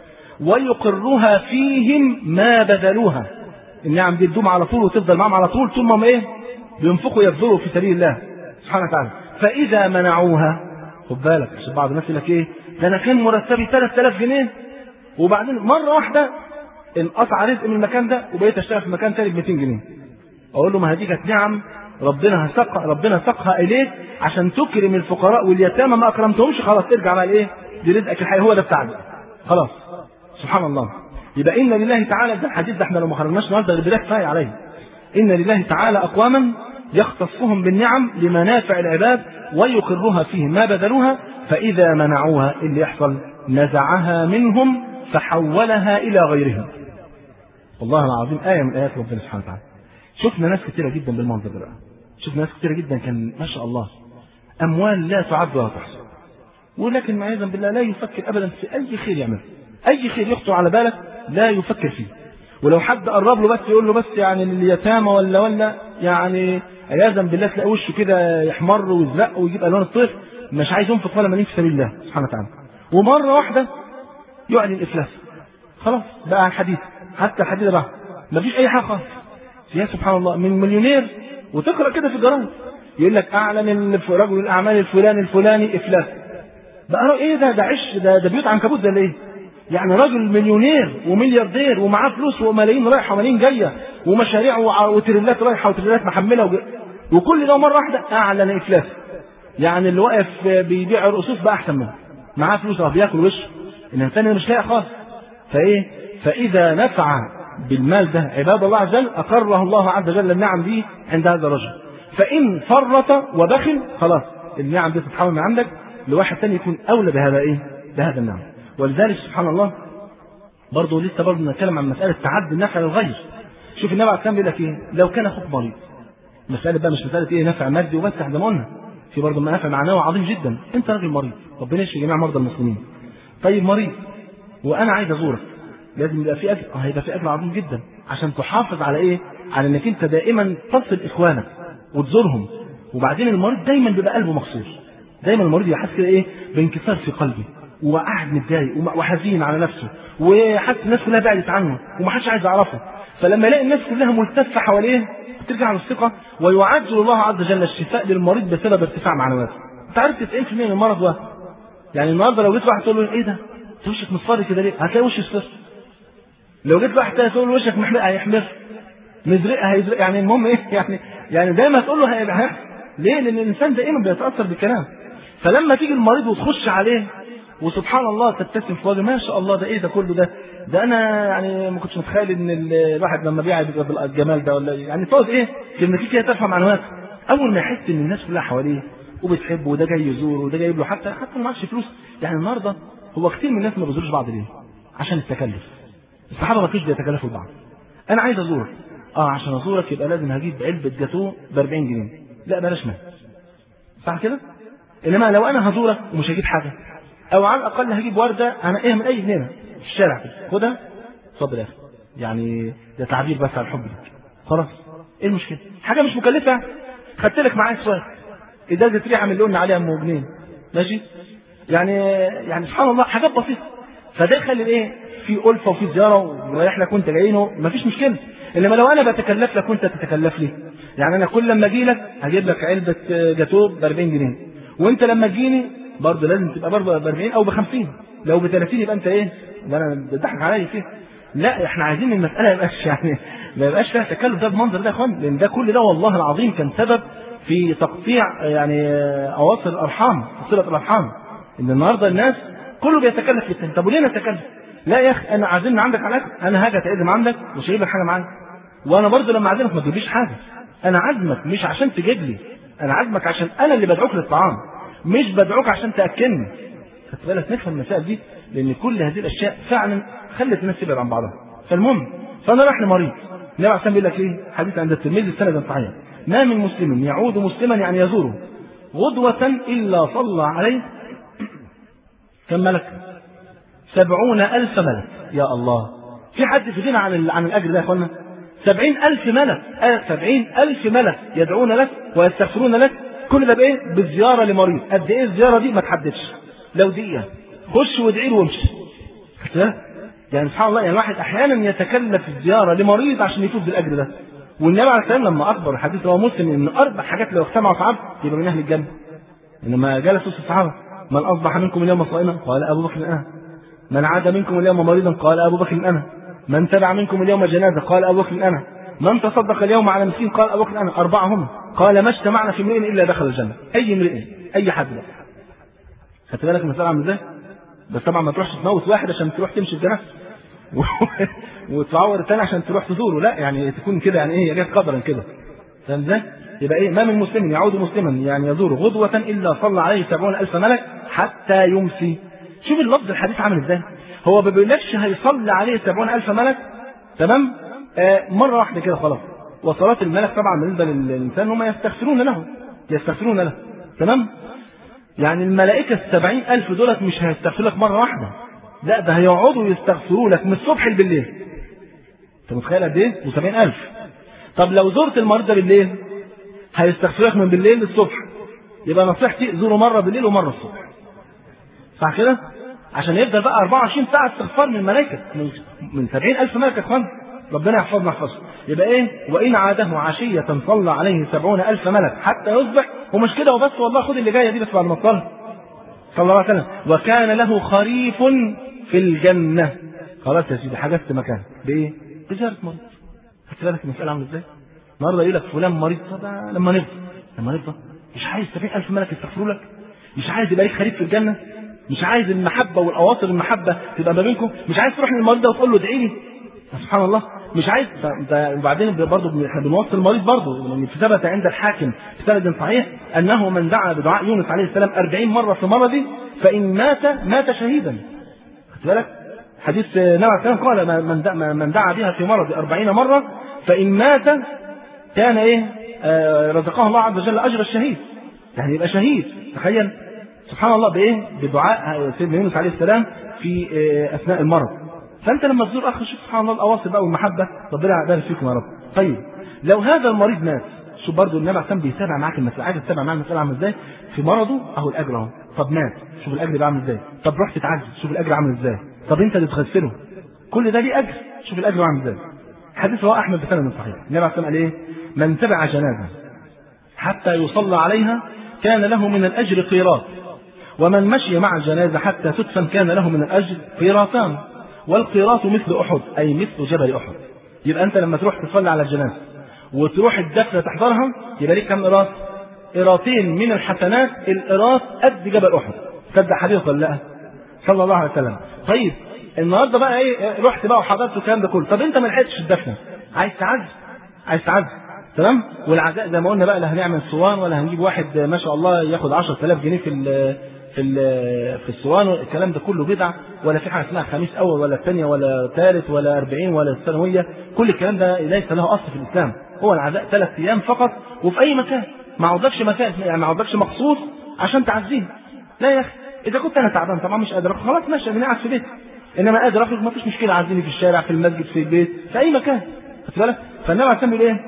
ويقرها فيهم ما بذلوها. النعم دي تدوم على طول وتفضل معهم على طول طول ما ايه؟ بينفقوا يبذلوا في سبيل الله سبحانه وتعالى. فاذا منعوها، خد بالك عشان بعض الناس يقول لك ايه؟ ده انا كان مرتبي ثلاثة آلاف جنيه وبعدين مره واحده انقطع رزق من المكان ده وبقيت اشتغل في مكان ثاني ب مئتين جنيه. اقول له ما هذه كانت نعم ربنا سق ربنا سقها اليك عشان تكرم الفقراء واليتامى، ما اكرمتهمش خلاص ترجع بقى الايه؟ برزقك الحقيقي هو ده بتاعك خلاص. سبحان الله. يبقى ان لله تعالى، ده الحديث ده احنا لو ما خرجناش النهارده غير بده كفايه عليه. ان لله تعالى اقواما يختصهم بالنعم لمنافع العباد ويقرها فيهم ما بذلوها، فاذا منعوها اللي يحصل نزعها منهم فحولها الى غيرهم. والله العظيم آية من آيات ربنا سبحانه وتعالى. شفنا ناس كثيرة جدا بالمنظر ده بقى. شفنا ناس كثيرة جدا كان ما شاء الله أموال لا تعد ولا تحصى، ولكن معاذا بالله لا يفكر أبدا في أي خير يعمله، أي خير يخطر على بالك لا يفكر فيه. ولو حد قرب له بس يقول له بس يعني لليتامى ولا ولا يعني عياذا بالله تلاقي وشه كده يحمر ويزرق ويجيب ألوان الطيف، مش عايز ينفق ولا مليم في سبيل الله سبحانه وتعالى. ومرة واحدة يعلن الإفلاس، خلاص بقى الحديث، حتى الحديث بقى مفيش أي حاجة خالص. يا سبحان الله، من مليونير وتقرأ كده في الجرايد يقول لك أعلن رجل الأعمال الفلاني الفلاني إفلاس. بقى إيه ده؟ ده عش ده, ده بيوت عنكبوت ده ليه؟ يعني راجل مليونير وملياردير ومعاه فلوس وملايين رايحة وملايين جاية ومشاريع وتريلات رايحة وتريلات محملة وج... وكل ده مرة واحدة أعلن إفلاس. يعني اللي واقف بيبيع الرصوص بقى أحسن منه، معاه فلوس أو بياكل وشه، الإنسان مش لاقي خالص. فإيه؟ فإذا نفع بالمال ده عباد الله عز وجل أقره الله عز وجل النعم دي عند هذا الرجل. فإن فرط وبخل خلاص النعم دي تتحول من عندك لواحد ثاني يكون اولى بهذا ايه بهذا النعم. ولذلك سبحان الله برضه لسه برضه نتكلم عن مساله تعدي النفع للغير. شوف النبي عليه السلام بيقول لك ايه؟ لو كان اخوك مريض، مساله بقى مش مساله ايه نفع مادي وبس زي ما قلنا، في برضه نفع معنوي عظيم جدا. انت راجل مريض، ربنا يشفي جميع مرضى المسلمين. طيب مريض وانا عايز ازورك، لازم يبقى في اجر، اه هيبقى في اجر عظيم جدا عشان تحافظ على ايه؟ على انك انت دائما تصل اخوانك وتزورهم. وبعدين المريض دايما بيبقى قلبه مكسور، دايما المريض يحس كده ايه بانكسار في قلبه وقاعد متضايق وحزين على نفسه وحاسس الناس كلها بعدت عنه ومحدش عايز يعرفه. فلما يلاقي الناس كلها ملتفه حواليه ترجع له الثقه ويعجل الله عز وجل الشفاء للمريض بسبب ارتفاع معنوياته. انت عارف تسعين بالمئة من المرض وهم. يعني النهارده لو جيت واحد تقول له ايه ده؟ انت وشك مصفر كده ليه؟ هتلاقي وشه اصفر. لو جيت واحد تاني تقول له وشك محمر هيحمر، مزرق هيزرق، يعني المهم ايه؟ يعني يعني دايما تقول له هيبقى هيحصل. ليه؟ لان الانسان دائما بيتاثر بالكلام. فلما تيجي المريض وتخش عليه وسبحان الله تبتسم في وجهه، ما شاء الله ده ايه ده كله ده؟ ده انا يعني ما كنتش متخيل ان الواحد لما بيعي بيبقى بالجمال ده ولا يعني تقعد ايه؟ كلمتين كده ترفع معنوياته. اول ما يحس ان الناس كلها حواليه وبتحبه وده جاي يزوره وده جايب له حتى حتى ما معكش فلوس. يعني النهارده هو كتير من الناس ما بيزوروش بعض ليه؟ عشان التكلف. الصحابه ما كانوش بيتكلفوا لبعض. انا عايز ازورك، اه عشان ازورك يبقى لازم هجيب علبه جاتوه ب أربعين جنيه، لا بلاش منها. صح كده؟ انما لو انا هزورك ومش هجيب حاجه، او على الاقل هجيب ورده انا ايه من اي جنينه في الشارع كده، خدها اتفضل يا اخي. يعني ده تعبير بس عن الحب لك. خلاص ايه المشكله؟ حاجه مش مكلفه، خدت لك معايا شويه ازازه ريحه من اللي قلنا عليها ام جنيه، ماشي؟ يعني يعني سبحان الله حاجات بسيطه. فده يخلي ايه؟ في الفه وفي زياره ورايح لك وانت جايينه مفيش مشكله. انما لو انا بتكلف لك وانت تتكلف لي، يعني انا كل لما اجي لك هجيب لك علبه جاتوه ب أربعين جنيه، وانت لما تجيني برضه لازم تبقى برضه ب أربعين او ب خمسين، لو ب ثلاثين يبقى انت ايه؟ ده انا بتضحك عليا فيه. لا احنا عايزين المساله ما يبقاش يعني ما يبقاش فيها تكلف ده بالمنظر ده يا اخوان، لان ده كل ده والله العظيم كان سبب في تقطيع يعني اواصر الارحام، صله الارحام. ان النهارده الناس كله بيتكلف في التاني. طب وليه نتكلف؟ لا يا اخي انا عازمني عندك على الاكل، انا هاجي اتعزم عندك مش هجيب لك حاجه معايا، وانا برضه لما اعزمك ما تجيبليش حاجه. انا عازمك مش عشان تجيب لي، انا عازمك عشان انا اللي بدعوك للطعام، مش بدعوك عشان تاكلني. خدت بالك؟ نفهم المسائل دي، لان كل هذه الاشياء فعلا خلت الناس تبعد عن بعضها. فالمهم فانا رايح لمريض، النبي عليه الصلاه والسلام بيقول لك ايه؟ حديث عند الترمذي سند صحيح: ما من مسلم يعود مسلما يعني يزوره غدوة إلا صلى عليه كم ملك؟ سبعون ألف ملك. يا الله، في حد في غنى عن عن الأجر ده يا أخوانا؟ سبعين ألف ملك، آه سبعين ألف ملك يدعون لك ويستغفرون لك، كل ده بإيه؟ بالزيارة لمريض. قد إيه الزيارة دي؟ ما تحددش، لو دقيقة خش وادعي له وامشي. يعني سبحان الله، يعني الواحد أحيانا يتكلف الزيارة لمريض عشان يفوز بالأجر ده. والنبي عليه السلام لما أخبر الحديث رواه مسلم إن أربع حاجات لو اجتمعوا في عبد يبقى من أهل الجنة. إنما جلس وسط الصحابة: من أصبح منكم اليوم صائما؟ قال أبو بكر أنا. من عاد منكم اليوم مريضا؟ قال أبو بكر أنا. من تبع منكم اليوم جنازة؟ قال أبو بكر أنا. من تصدق اليوم على مسكين؟ قال أبو بكر أنا. أربعة هم. قال ما اجتمعنا في امرئ إلا دخل الجنة. أي امرئ، أي حد بقى. خدت بالك المسألة عاملة إزاي؟ بس طبعا ما تروحش تموت واحد عشان تروح تمشي الجنازة وتعور الثاني عشان تروح تزوره، لا يعني تكون كده يعني ايه جت قدرا كده. فاهم ازاي؟ يبقى ايه؟ ما من مسلم يعود مسلما يعني يزوره غدوة الا صلى عليه سبعون ألف ملك حتى يمسي. شوف اللفظ الحديث عامل ازاي؟ هو ما بيقولكش هيصلي عليه سبعون ألف ملك تمام آه مرة واحدة كده خلاص. وصلاة الملك طبعا بالنسبة للإنسان هم يستغفرون له يستغفرون له تمام. يعني الملائكة السبعين ألف دولت مش هيستغفروا لك مرة واحدة، لا ده هيقعدوا يستغفروا لك من الصبح بالليل. انت متخيل قد ايه؟ وسبعين ألف. طب لو زرت المريض ده بالليل هيستغفر لك من بالليل للصبح. يبقى نصيحتي زوره مرة بالليل ومرة الصبح. صح كده؟ عشان يفضل بقى أربعة وعشرين ساعة استغفار من الملائكة من سبعين ألف ملك يا اخوان. ربنا يحفظنا يحفظه. يبقى ايه؟ وإن عاده عشية صلى عليه سبعون ألف ملك حتى يصبح. ومش كده وبس والله، خد اللي جاية دي بس بعد ما تصلي صلى الله عليه وسلم: وكان له خريف في الجنة. خلاص يا سيدي حجزت مكان بايه؟ بزيارة مريض. خدت بالك المسألة عاملة ازاي؟ النهارده يقول لك فلان مريض، لما نفضى لما نفضى مش عايز سبعين ألف ملك يستغفروا لك؟ مش عايز يبقى لك خريف في الجنة؟ مش عايز المحبة والأواصر المحبة تبقى ما بينكم؟ مش عايز تروح للمريض ده وتقول له ادعي لي؟ سبحان الله، مش عايز. وبعدين برضه احنا بنوصل المريض برضه، لان في ثبت عند الحاكم في سند صحيح انه من دعا بدعاء يونس عليه السلام أربعين مرة في مرضه فإن مات مات شهيدا. خد بالك حديث النبي عليه السلام قال من دعا بها في مرض أربعين مرة فإن مات كان ايه آه رزقه الله عز وجل أجر الشهيد، يعني يبقى شهيد. تخيل سبحان الله بايه؟ بدعاء سيدنا يونس عليه السلام في آه اثناء المرض. فانت لما تزور اخ شوف سبحان الله الاواصر بقى والمحبه، ربنا يبارك فيكم يا رب. طيب لو هذا المريض مات، شوف برضه النبي عليه السلام بيتابع معاك المسألة، عايز تتابع معاه المسألة عامل ازاي في مرضه اهو الاجر اهو. طب مات شوف الاجر بقى عامل ازاي. طب رحت تتعالج شوف الاجر عامل ازاي. طب انت اللي تغسله كل ده ليه اجر، شوف الاجر عامل ازاي. حديث رواه احمد بسند صحيح النبي عليه السلام قال ايه؟ من تبع جنازه حتى يصلى عليها كان له من الاجر قيراط، ومن مشي مع الجنازه حتى تدفن كان له من الاجر قيراطان، والقيراط مثل احد اي مثل جبل احد. يبقى انت لما تروح تصلي على الجنازه وتروح الدفنه تحضرها يبقى ليك كم قيراط؟ قيراطين من الحسنات، القيراط قد جبل احد. تصدق حديث ولا لا؟ صلى الله عليه وسلم. طيب النهارده بقى ايه؟ رحت بقى وحضرت الكلام ده كله، طب انت ما لحقتش الدفنه، عايز تعز عايز تعز تمام؟ والعزاء زي ما قلنا بقى لا هنعمل صوان ولا هنجيب واحد ما شاء الله ياخد عشرة آلاف جنيه في ال في ال في الصوان، الكلام ده كله بدعه، ولا في حاجه اسمها خميس اول ولا الثانيه ولا ثالث ولا أربعين ولا الثانويه، كل الكلام ده ليس له اصل في الاسلام. هو العزاء ثلاث ايام فقط وفي اي مكان، ما عودكش مكان يعني ما عودكش مخصوص عشان تعزيه. لا يا اخي اذا كنت انا تعبان طبعا مش قادر خلاص ماشي انا قاعد في بيتي، انما قادر اخرج ما فيش مشكله، عزيني في الشارع في المسجد في البيت في اي مكان. خدت بالك؟ فالنبي عليه الصلاه ايه؟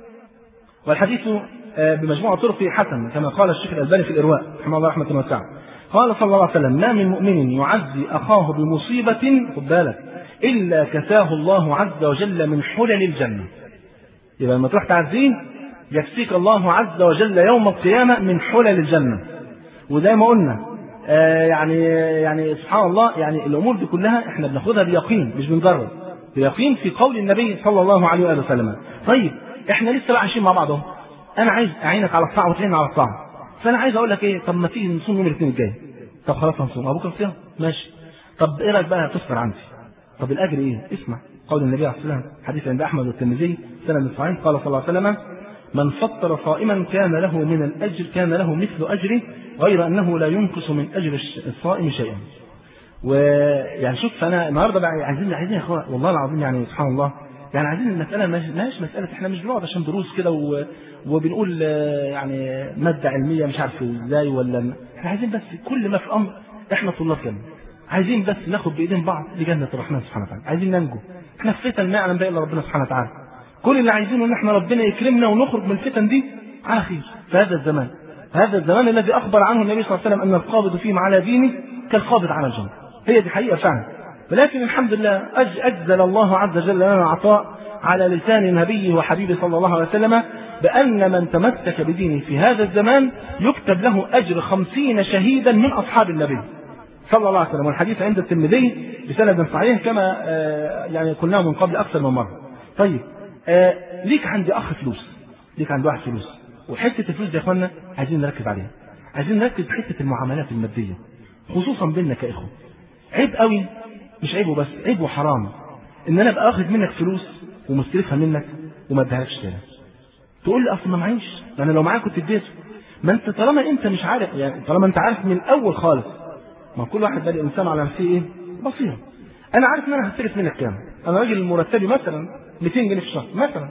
والحديث بمجموع طرقه حسن كما قال الشيخ الألباني في الإرواء رحمه الله رحمة واسعة. قال صلى الله عليه وسلم: ما من مؤمن يعزي أخاه بمصيبة خد بالك إلا كساه الله عز وجل من حلل الجنة. يبقى لما تروح تعزيه يكسيك الله عز وجل يوم القيامة من حلل الجنة. وزي ما قلنا آه يعني يعني سبحان الله يعني الأمور دي كلها احنا بناخدها بيقين مش بنجرب، بيقين في قول النبي صلى الله عليه وآله وسلم. طيب احنا لسه بقى عايشين مع بعض اهو، انا عايز اعينك على الطاعه وتعين على الطاعه، فانا عايز اقول لك ايه؟ طب ما تيجي نصوم يوم الاثنين الجاي. طب خلاص هنصوم بكره صيام ماشي. طب ايه رايك بقى تفطر عندي؟ طب الاجر ايه؟ اسمع قول النبي عليه الصلاه والسلام حديث عند احمد والترمذي سند صحيح قال صلى الله عليه وسلم: من فطر صائما كان له من الاجر كان له مثل اجره غير انه لا ينقص من اجر الصائم شيئا. ويعني شوف انا النهارده بقى عايزين عايزين يا اخوان والله العظيم يعني سبحان الله يعني عايزين المسألة ماهيش مسألة احنا مش بنقعد عشان دروس كده وبنقول يعني مادة علمية مش عارف ازاي ولا احنا عايزين بس كل ما في الأمر احنا طلاب جنة، عايزين بس ناخد بإيدين بعض لجنة الرحمن سبحانه وتعالى، عايزين ننجو. احنا في فتن ما يعلم بها إلا ربنا سبحانه وتعالى، كل اللي عايزينه ان احنا ربنا يكرمنا ونخرج من الفتن دي على خير في هذا الزمان، هذا الزمان الذي أخبر عنه النبي صلى الله عليه وسلم أن القابض فيه على دينه كالقابض على الجنة. هي دي حقيقة فعلا، ولكن الحمد لله أجزل الله عز وجل لنا عطاء على لسان نبيه وحبيبه صلى الله عليه وسلم بأن من تمسك بدينه في هذا الزمان يكتب له أجر خمسين شهيدا من أصحاب النبي صلى الله عليه وسلم. والحديث عند الترمذي بسند صحيح كما يعني قلناه من قبل أكثر من مرة. طيب ليك عندي أخ فلوس، ليك عند واحد فلوس، وحتة الفلوس دي يا أخوانا عايزين نركز عليها، عايزين نركز بحتة المعاملات المادية خصوصا بيننا كإخوة. عيب قوي، مش عيب وبس، عيب وحرام ان انا ابقى اخذ منك فلوس ومستلفها منك وما اديهالكش تاني. تقول لي اصل ما معيش، انا لو معاك كنت اديته. ما انت طالما انت مش عارف يعني طالما انت عارف من الاول خالص، ما كل واحد بقى الانسان على نفسه ايه؟ بصيره. انا عارف ان انا هستلف منك كام، انا راجل مرتبي مثلا مئتين جنيه في الشهر مثلا،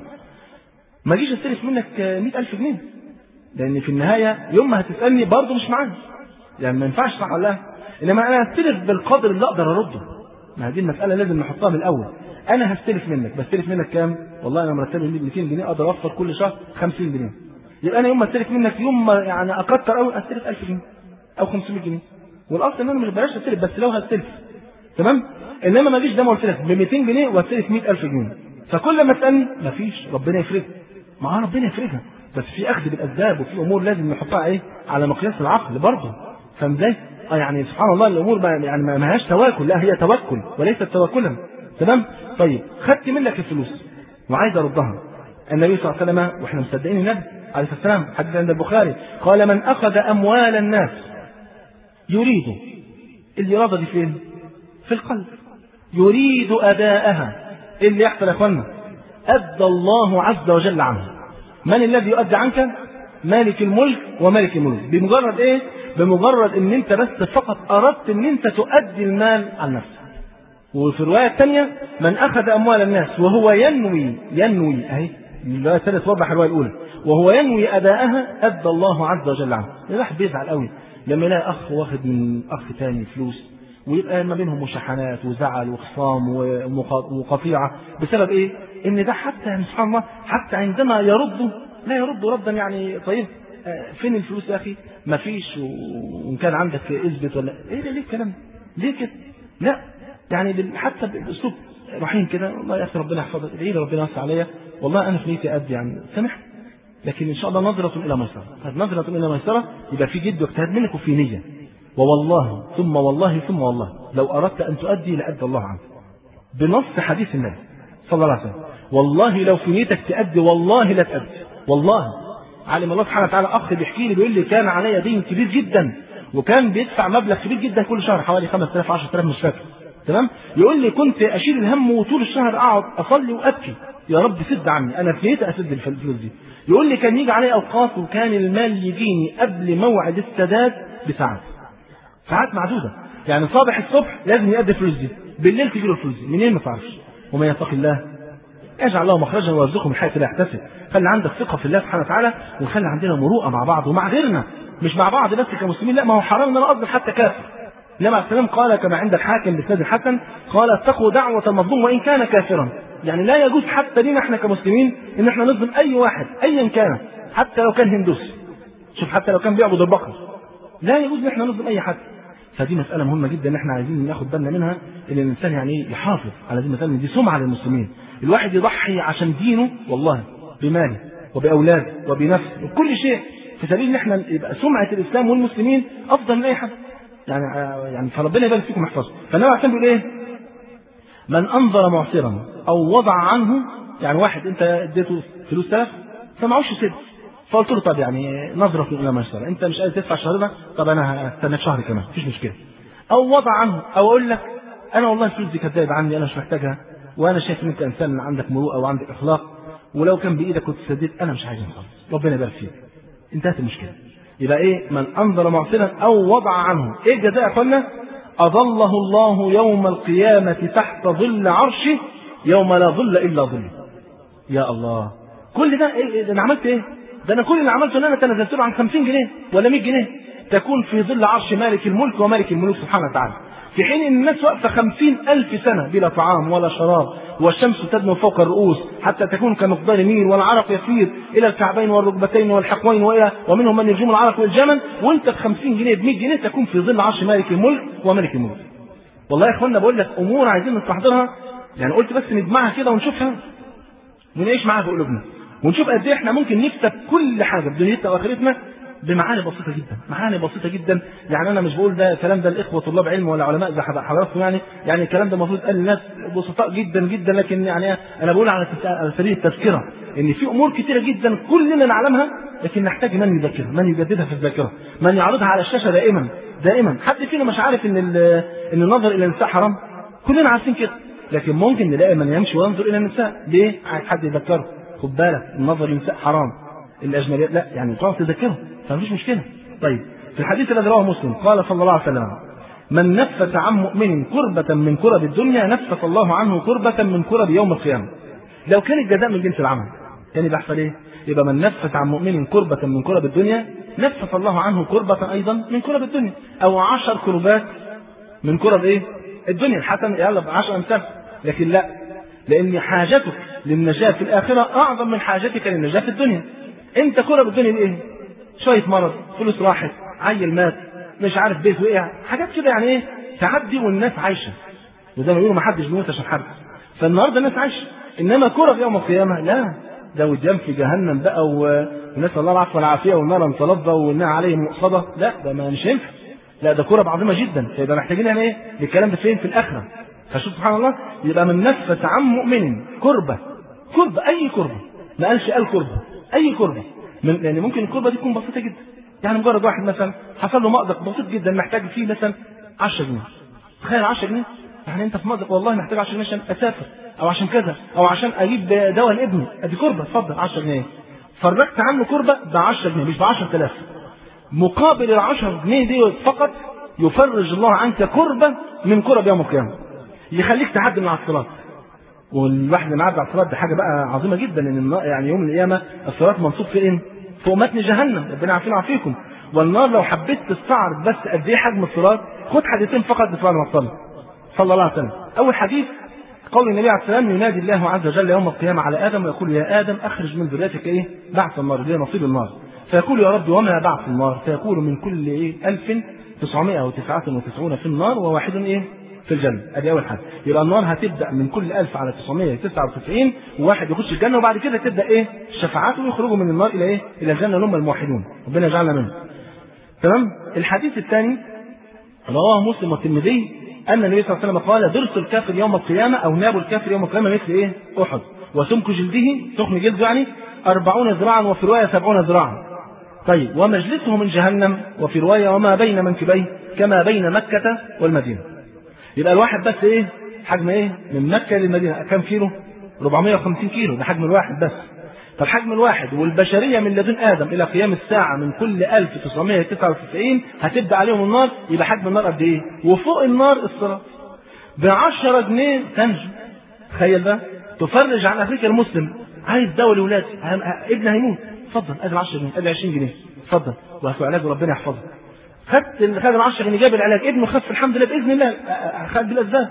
ما اجيش استلف منك مئة ألف جنيه، لان في النهايه يوم ما هتسالني برضه مش معايا، يعني ما ينفعش صح ولا لا؟ انما انا هستلف بالقدر اللي اقدر ارده. ما هذه المسألة لازم نحطها من الأول. أنا هستلف منك، بستلف منك كام؟ والله أنا مرتبي مئتين جنيه أقدر أوفر كل شهر خمسين جنيه. يبقى أنا يوم ما استلف منك يوم ما يعني أكتر أوي أستلف ألف جنيه أو خمسمائة جنيه. والأصل إن أنا مش بلاش أستلف بس لو هستلف تمام؟ إنما ما أجيش زي ما قلت لك ب مئتين جنيه وأستلف مئة ألف جنيه. فكل ما تسألني مفيش، ربنا يفرجها. ما هو ربنا يفرجها، بس في أخذ بالأسباب وفي أمور لازم نحطها إيه؟ على مقياس العقل برضه. فاهم إزاي؟ اه يعني سبحان الله الامور يعني ما لهاش تواكل، لا هي توكل وليست توكلا تمام. طيب خدت منك الفلوس وعايز اردها، النبي صلى الله عليه وسلم واحنا مصدقين النبي عليه الصلاه والسلام حديث عند البخاري قال: من اخذ اموال الناس يريد، الاراده دي فين؟ في القلب، يريد اداءها. ايه اللي يحصل يا اخوانا؟ أدى الله عز وجل عنه. من الذي يؤدي عنك؟ مالك الملك ومالك الملوك. بمجرد ايه؟ بمجرد ان انت بس فقط اردت ان انت تؤدي المال عن نفسك. وفي الرواية الثانية من اخذ اموال الناس وهو ينوي ينوي اهي الرواية الثالثة توضح الرواية الاولى، وهو ينوي اداءها ادى الله عز وجل عنه. الواحد بيزعل قوي لما يلاقي اخ واخد من اخ ثاني فلوس ويبقى ما بينهم مشاحنات وزعل وخصام وقطيعة بسبب ايه؟ ان ده حتى يعني سبحان الله حتى عندما يرد لا يرد ردا يعني طيب فين الفلوس يا اخي؟ ما فيش، وان كان عندك اثبت ولا ايه ده؟ ليه الكلام؟ ليه كده؟ لا يعني حتى بالاسلوب رحيم كده، والله يا اخي ربنا يحفظك، ادعي لي ربنا يوسع عليا، والله انا في نيتي ادي يعني سامحني، لكن ان شاء الله نظرة الى ميسرة. هذه نظرة الى ميسرة يبقى في جد واجتهاد منك وفي نية، ووالله ثم والله ثم والله لو اردت ان تؤدي لادى الله عنك بنص حديث النبي صلى الله عليه وسلم. والله لو في نيتك تؤدي والله لا تؤدي، والله. علم الله سبحانه وتعالى اخ بيحكي لي بيقول لي كان عليا دين كبير جدا وكان بيدفع مبلغ كبير جدا كل شهر حوالي خمسة آلاف عشرة آلاف مش فاكر، تمام؟ يقول لي كنت اشيل الهم وطول الشهر اقعد اصلي وابكي يا رب سد عني، انا في نيتي اسد الفلوس دي. يقول لي كان يجي علي اوقات وكان المال يجيني قبل موعد السداد بساعات، ساعات معدوده، يعني صباح الصبح لازم يؤدي الفلوس دي، بالليل تجي له الفلوس دي، منين ما تعرفش. ومن يتق الله يجعل له مخرجا ويرزقه من حيث لا يحتسب. خلي عندك ثقه في الله سبحانه وتعالى، وخلي عندنا مروءه مع بعض ومع غيرنا، مش مع بعض بس كمسلمين، لا ما هو حرام ان انا اظلم حتى كافر. النبي عليه السلام قال كما عند الحاكم بسند الحسن قال اتقوا دعوه المظلوم وان كان كافرا. يعني لا يجوز حتى لنا احنا كمسلمين ان احنا نظلم اي واحد ايا كان، حتى لو كان هندوسي، شوف حتى لو كان بيعبد البقر، لا يجوز ان احنا نظلم اي حد. فدي مسألة مهمة جدا ان احنا عايزين ناخد بالنا منها، ان الانسان يعني يحافظ على دي المسألة، دي سمعة للمسلمين. الواحد يضحي عشان دينه والله بماله وبأولاده وبنفسه وكل شيء في سبيل ان احنا يبقى سمعة الاسلام والمسلمين افضل من اي حد. يعني يعني فربنا يبارك فيكم ويحفظكم. فالنبي عليه الصلاة والسلام بيقول ايه؟ من انظر معسرا او وضع عنه، يعني واحد انت اديته فلوس تلف فمعوش سد، فقلت له طب يعني نظرة الى ميسرة، انت مش قادر تدفع الشهر ده، طب انا هستناك شهر كمان مفيش مشكلة. او وضع عنه، او اقول لك انا والله الفلوس دي كانت زايدة عني، انا مش محتاجها، وانا شايف ان انت انسان عندك مروءه وعندك اخلاق، ولو كان بايدك كنت سددت، انا مش عايز خالص، ربنا يبارك فيك، انتهت المشكله. يبقى ايه؟ من انظر معسرا او وضع عنه، ايه الجزاء يا اخوانا؟ اظله الله يوم القيامه تحت ظل عرشه يوم لا ظل الا ظله. يا الله، كل ده ايه؟ ده انا عملت ايه؟ ده انا كل اللي عملته ان انا تنازلت له عن خمسين جنيه ولا مية جنيه تكون في ظل عرش مالك الملك ومالك الملوك سبحانه وتعالى، في حين ان الناس واقفه خمسين الف سنه بلا طعام ولا شراب، والشمس تدنو فوق الرؤوس حتى تكون كمقدار ميل، والعرق يسير الى الكعبين والركبتين والحقوين، والى ومنهم من يرجم العرق والجمل، وانت ب خمسين جنيه ب مية جنيه تكون في ظل عرش مالك الملك وملك الملوك. والله يا اخوانا بقول لك امور عايزين نستحضرها، يعني قلت بس نجمعها كده ونشوفها ونعيش معاها بقلوبنا، ونشوف قد ايه احنا ممكن نكسب كل حاجه في دنيتنا واخرتنا بمعاني بسيطه جدا، معاني بسيطه جدا. يعني انا مش بقول ده الكلام ده الاخوه طلاب علم ولا علماء زي حضراتكم، يعني يعني الكلام ده المفروض قال للناس بسطاء جدا جدا، لكن يعني انا بقول على على سبيل التذكره ان في امور كثيره جدا كلنا نعلمها، لكن نحتاج من يذكرها، من يجددها في الذاكره، من يعرضها على الشاشه دائما دائما. حد فينا مش عارف ان ان النظر الى النساء حرام؟ كلنا عارفين كده، لكن ممكن نلاقي من يمشي وينظر الى النساء، ليه؟ عايز حد يذكره، خد بالك النظر الى النساء حرام، الاجنبيات لا، يعني تقعد تذكره فمفيش مشكله. طيب في الحديث الذي رواه مسلم قال صلى الله عليه وسلم من نفس عن مؤمن كربة من كرب الدنيا نفس الله عنه كربة من كرب يوم القيامة. لو كان الجزاء من جنس العمل يعني بيحصل ايه؟ يبقى من نفس عن مؤمن كربة من كرب الدنيا نفس الله عنه كربة ايضا من كرب الدنيا، او عشر كربات من كرب ايه؟ الدنيا. الحسن يلا بعشر امثال، لكن لا، لان حاجتك للنجاة في الاخرة اعظم من حاجتك للنجاة في الدنيا. انت كرب الدنيا بايه؟ شوية مرض، فلوس راحت، عيل مات، مش عارف بيت وقع، حاجات كده يعني ايه تعدي والناس عايشة، وزي ما بيقولوا ما حدش بيموت عشان حد. فالنهارده الناس عايشة، انما كرة يوم القيامة لا، ده وديان في جهنم بقى، ونسأل الله العفو والعافية والنار متلظى والنار عليهم مؤصدة، لا ده ما مش ينفع، لا ده كرة عظيمة جدا. فيبقى محتاجين يعني ايه الكلام ده فين؟ في الآخرة. فشوف سبحان الله، يبقى من نفس عن مؤمن كربة، كربة أي كربة، ما قالش قال كربة، أي كربة، من يعني ممكن الكربة دي تكون بسيطة جدا، يعني مجرد واحد مثلا حصل له مأزق بسيط جدا محتاج فيه مثلا عشرة جنيه، تخيل عشرة جنيه يعني انت في مأزق والله محتاج عشرة جنيه عشان اسافر او عشان كذا او عشان اجيب دواء لابني، ادي كربه، اتفضل عشرة جنيه. فرجت عنه كربه ب عشرة جنيه مش ب عشرة آلاف. مقابل ال عشرة جنيه دي فقط يفرج الله عنك كربه من كرب يوم القيامه، يخليك تعدي من على الصراط. والواحد اللي معدي على الصراط دي حاجه بقى عظيمه جدا، ان يعني يوم القيامه الصراط منصوب فين؟ فوق متن جهنم، ربنا يعافينا ويعافيكم. والنار لو حبيت تستعرض بس قد ايه حجم الصراط، خد حديثين فقط بسؤال ما صلى الله عليه وسلم. اول حديث قول النبي عليه السلام: ينادي الله عز وجل يوم القيامه على ادم ويقول: يا ادم اخرج من ذريتك ايه؟ بعث النار، اللي هي نصيب النار. فيقول: يا رب وما بعث النار؟ فيقول: من كل ايه ألف وتسعمائة وتسعة وتسعين في النار وواحد ايه في الجنه. ادي اول حاجه. يبقى النار هتبدا من كل ألف على تسعمائة وتسعة وتسعين وواحد يخش الجنه، وبعد كده تبدا ايه الشفاعات ويخرجوا من النار الى ايه الى الجنه اللي هم الموحدون، ربنا يجعلنا منهم. تمام. الحديث الثاني رواه مسلم والترمذي ان النبي صلى الله عليه وسلم قال: درس الكافر يوم القيامه او ناب الكافر يوم القيامه مثل ايه احد، وسمك جلده سخن جلده يعني أربعون ذراعا، وفي روايه سبعون ذراعا. طيب ومجلسه من جهنم، وفي روايه وما بين منكبيه كما بين مكه والمدينه. يبقى الواحد بس ايه حجم ايه من مكه للمدينه كم كيلو؟ أربعمائة وخمسين كيلو، ده حجم الواحد بس. طب حجم الواحد والبشريه من لدن ادم الى قيام الساعه من كل ألف وتسعمائة وتسعة وتسعين هتبدا عليهم النار، يبقى حجم النار قد ايه؟ وفوق النار الصراط. ب عشرة جنيه تنجو. تخيل بقى، تفرج عن افريقيا المسلم عايز دواء لاولادي، ابني هيموت، اتفضل ادي عشرة جنيه، ادي عشرين جنيه، اتفضل وهاتوا علاج وربنا يحفظه. خدت خد ال عشرة جنيه جاب العلاج، ابنه خف الحمد لله باذن الله، خد بالاسباب.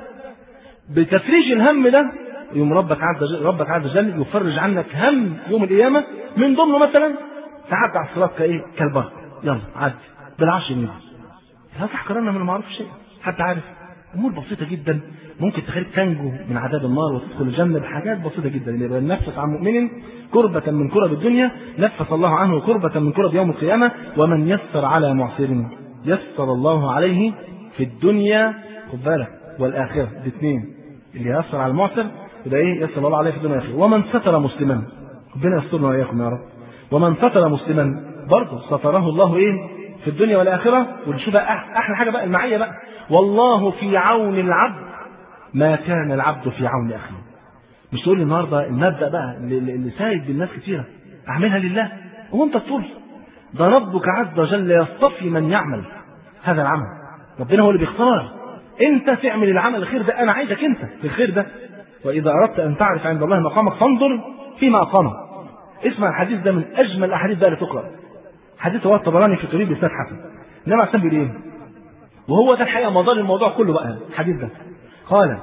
بتفريج الهم ده يوم ربك عز وجل ربك عز وجل يفرج عنك هم يوم القيامه، من ضمنه مثلا تعدي على الصراط كايه كالبرق، يلا عدي بالعشر جنيه. لا تحقرن من المعروف شيء، حد عارف امور بسيطه جدا ممكن تخليك تنجو من عذاب النار وتدخل الجنه بحاجات بسيطه جدا. اللي ينفس عن مؤمن كربة من كرب الدنيا نفس الله عنه كربة من كرب يوم القيامه، ومن يسر على معسر يسر الله عليه في الدنيا، خد بالك، والاخره. الاثنين، اللي يسر على المعسر يبقى ايه يسر الله عليه في الدنيا والاخره. ومن ستر مسلما، ربنا يسترنا واياكم يا رب. ومن ستر مسلما برضه ستره الله ايه في الدنيا والاخره. وشوف بقى احلى حاجه بقى المعيه بقى: والله في عون العبد ما كان العبد في عون اخيه. مش تقول لي النهارده المبدا بقى اللي سايد بالناس كتيره اعملها لله وانت تطول، ده ربك عز وجل يصطفي من يعمل هذا العمل. ربنا هو اللي بيختار، انت تعمل العمل الخير ده، انا عايزك انت في الخير ده. واذا اردت ان تعرف عند الله مقامك فانظر فيما اقامك. اسمع الحديث ده من اجمل الاحاديث بقى اللي تقرا. حديث هو الطبراني في التريد بإسناد حسن. انما عشان بيقول ايه؟ وهو ده الحقيقه مدار الموضوع كله بقى الحديث ده. قال: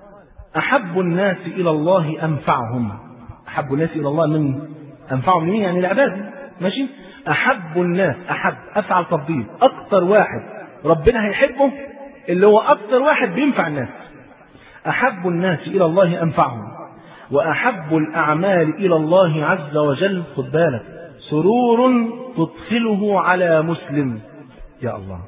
احب الناس الى الله انفعهم. احب الناس الى الله من انفعهم لمين؟ يعني العباد. ماشي؟ احب الناس، احب افعل تفضيل، اكثر واحد ربنا هيحبه اللي هو اكثر واحد بينفع الناس. احب الناس الى الله انفعهم، واحب الاعمال الى الله عز وجل، خد بالك، سرور تدخله على مسلم. يا الله،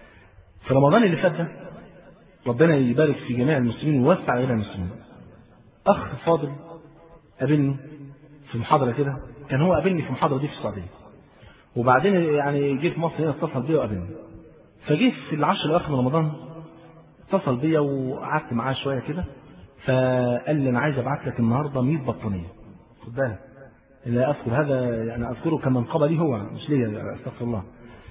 في رمضان اللي فات ده ربنا يبارك في جميع المسلمين ويوسع على المسلمين. اخ فاضل قابلني في محاضره كده، كان هو قابلني في محاضره دي في السعوديه، وبعدين يعني جه في مصر هنا اتصل بيا وقابلني. فجيت في العشر الاواخر من رمضان اتصل بيا وقعدت معاه شويه كده، فقال لي: انا عايز ابعت لك النهارده مية بطانيه. خد بالك، لا اذكر هذا يعني اذكره كمنقبه لي هو مش ليا، استغفر الله.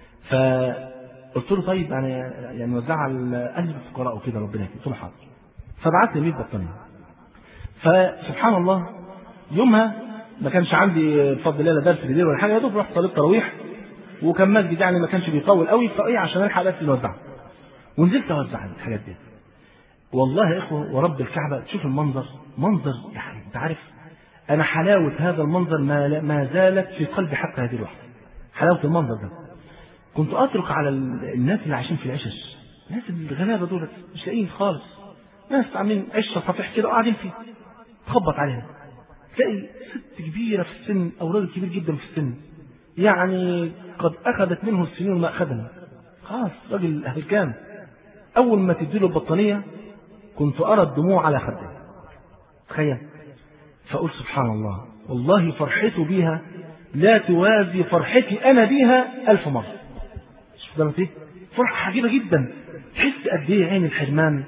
فقلت له: طيب يعني يعني وزعها على اهل الفقراء وكده ربنا يكرمك. قلت له: حاضر. فبعت لي مية بطانيه. فسبحان الله يومها ما كانش عندي بفضل الله لا درس بالليل ولا حاجه، يا دوب رحت صليت تراويح، وكان مسجد يعني ما كانش بيطول قوي، فايه عشان الحق بس نوزعها. ونزلت اوزع الحاجات دي. والله يا اخوه ورب الكعبه تشوف المنظر، منظر يعني انت عارف انا حلاوه هذا المنظر ما ما زالت في قلبي حتى هذه اللحظه. حلاوه المنظر ده. كنت اترك على الناس اللي عايشين في العشش، الناس الغلابه دول مش لاقيين خالص، ناس عاملين عشه صفيح كده وقاعدين فيه، تخبط عليها تلاقي ست كبيره في السن او راجل كبير جدا في السن، يعني قد اخذت منه السنين ما اخذها، خلاص راجل هلكان. اول ما تديله البطانيه كنت ارى الدموع على خده. تخيل. فقلت سبحان الله، والله فرحته بيها لا توازي فرحتي انا بيها الف مره. شوف ده ايه؟ فرحه عجيبه جدا. تحس قد ايه عين الحرمان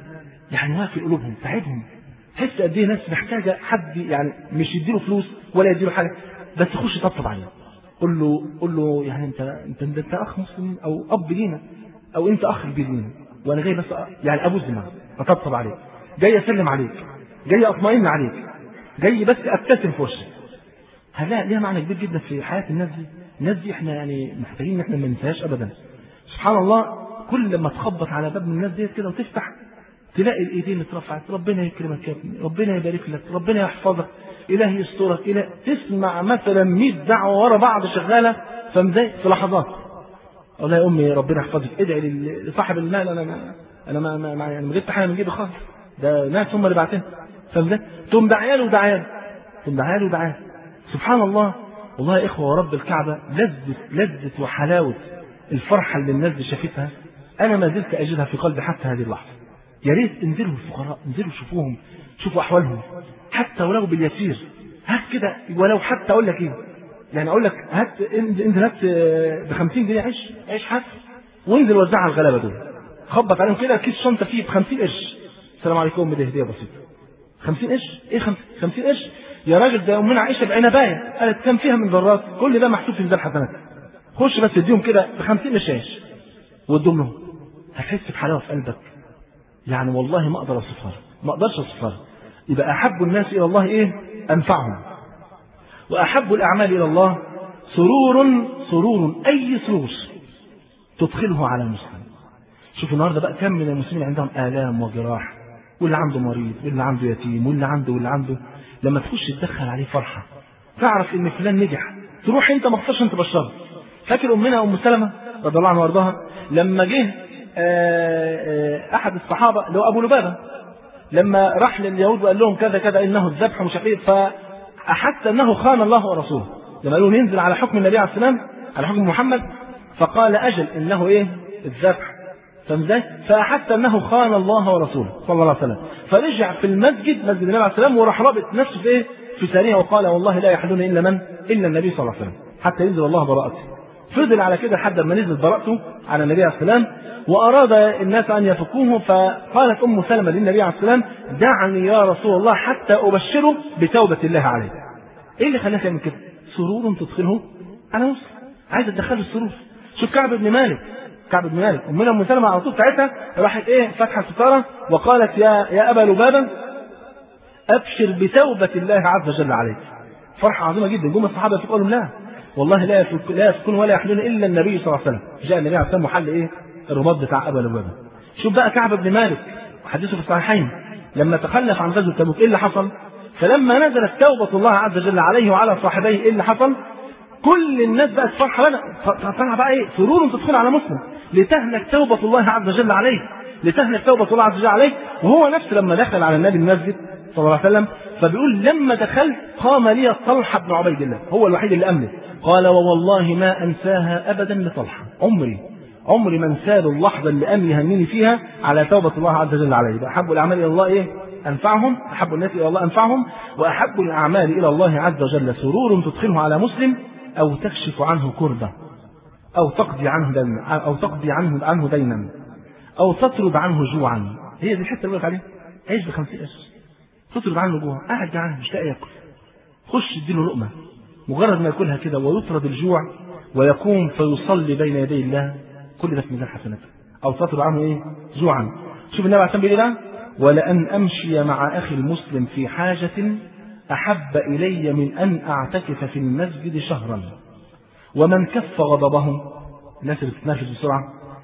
يعني واكل قلوبهم تعبهم. تحس قد ايه ناس محتاجه حد يعني مش يديله فلوس ولا يديله حاجه، بس يخش يطبطب عليه. قول له قول له يعني انت انت انت, انت اخ مسلم او اب لينا او انت اخ كبير لينا، وانا جاي بس يعني ابوس دماغك اطبطب عليك، جاي اسلم عليك، جاي اطمئن عليك، جاي بس ابتسم في وشك. هلا ليها معنى كبير جدا في حياه الناس دي. الناس دي احنا يعني محتاجين ان احنا ما ننساهاش ابدا. سبحان الله، كل ما تخبط على باب من الناس ديت كده وتفتح تلاقي الايدين اترفعت، ربنا يكرمك يا ابني، ربنا يبارك لك، ربنا يحفظك، الهي يسترك، الهي. تسمع مثلا مية دعوه ورا بعض شغاله فمزاي في لحظات. والله يا امي ربنا يحفظك، ادعي لصاحب المال، انا ما انا ما, ما يعني ما جبت حاجه من جيبي خالص، ده ناس هم اللي باعتين فمزاي. تقوم دعياله ودعياله تقوم دعياله ودعياله. سبحان الله. والله يا اخوه ورب الكعبه، لذة لذة وحلاوه الفرحه اللي الناس دي شافتها انا ما زلت اجدها في قلبي حتى هذه اللحظه. يا ريت انزلوا الفقراء، انزلوا شوفوهم، شوفوا احوالهم حتى ولو باليسير. هات كده ولو حتى اقول لك ايه يعني اقول لك هات انزل هات ب خمسين جنيه عيش عيش حاف وانزل وزعها على الغلابه دول. خبط عليهم كده كيس شنطه فيه ب خمسين قرش. السلام عليكم، بدي هديه بسيطه. خمسين قرش؟ ايه خمسين قرش؟ يا راجل ده امنا عائشه بعنبايه قالت كم فيها من ذرات، كل ده محسوب في ميزان حسنات. خش بس اديهم كده ب خمسين قرش عيش وادهم لهم، هتحس بحلاوه في قلبك يعني والله ما اقدر اوصفها، ما اقدرش اوصفها. يبقى احب الناس الى الله ايه؟ انفعهم. واحب الاعمال الى الله سرور سرور اي سرور تدخله على المسلم. شوف النهارده بقى كم من المسلمين عندهم الام وجراح، واللي عنده مريض واللي عنده يتيم واللي عنده واللي عنده، لما تخش تدخل عليه فرحه، تعرف ان فلان نجح، تروح انت ما تخش انت بشره. فاكر امنا ام سلمة رضي الله عنها وارضاها لما جه احد الصحابه اللي هو ابو لبابه لما راح لليهود وقال لهم كذا كذا انه الذبح مش عارف، فاحس انه خان الله ورسوله لما قالوا ينزل على حكم النبي عليه السلام على حكم محمد، فقال اجل انه ايه؟ الذبح. فمزاي؟ فاحس انه خان الله ورسوله صلى الله عليه وسلم، فرجع في المسجد مسجد النبي عليه السلام وراح رابط نفسه في ايه؟ في ثانيه وقال والله لا يحلون الا من؟ الا النبي صلى الله عليه وسلم حتى ينزل الله براءته. فضل على كده لحد ما نزلت براءته على النبي عليه السلام، واراد الناس ان يفكوه، فقالت ام سلمة للنبي عليه السلام دعني يا رسول الله حتى ابشره بتوبه الله عليه. ايه اللي خلاها تعمل كده؟ سرور تدخله على مسلم، عايزه تدخله السرور. شوف كعب بن مالك، كعب بن مالك امنا ام سلمة على طول ساعتها راحت ايه؟ فتحت الستاره وقالت يا يا ابا لبابه ابشر بتوبه الله عز وجل عليك. فرحه عظيمه جدا. جم الصحابه يقولوا لهم لا والله لا يفك لا يسكن ولا يحلون الا النبي صلى الله عليه وسلم. جاء النبي عليه السلام وحل ايه؟ الرباط بتاع ابا لبابه. شوف بقى كعب بن مالك حديثه في الصحيحين لما تخلف عن غزوه تبوك ايه اللي حصل؟ فلما نزلت توبه الله عز وجل عليه وعلى صاحبيه ايه اللي حصل؟ كل الناس بقت فرحه لنا، فرحه بقى ايه؟ سرور تدخل على مسلم لتهلك توبه الله عز وجل عليه، لتهلك توبه الله عز وجل عليه. وهو نفسه لما دخل على النبي المسجد صلى الله عليه وسلم فبيقول لما دخلت قام لي طلحه بن عبيد الله، هو الوحيد اللي امنه، قال ووالله ما انساها ابدا لطلحه، عمري عمري ما انسى له اللحظه اللي امني يهنيني فيها على توبه الله عز وجل عليه. احب الاعمال الى الله ايه؟ انفعهم، احب الناس الى الله انفعهم، واحب الاعمال الى الله عز وجل سرور تدخله على مسلم او تكشف عنه كربه، او تقضي عنه دينا، او تقضي عنه عنه دينا، او تطرد عنه جوعا. هي دي الحته اللي قلت عليها، عيش ب خمسين قرش تطرد عنه جوع، قاعد جعان مش لاقي ياكل، خش اديله لقمه مجرد ما ياكلها كده ويطرد الجوع ويقوم فيصلي بين يدي الله، كل ده في ميزان حسناته. او تطرد عنه ايه؟ جوعا. شوف النبي عليه الصلاه والسلام ولأن أمشي مع أخي المسلم في حاجة أحب إلي من أن أعتكف في المسجد شهرا. ومن كف غضبه، الناس اللي بتتنافس بسرعة،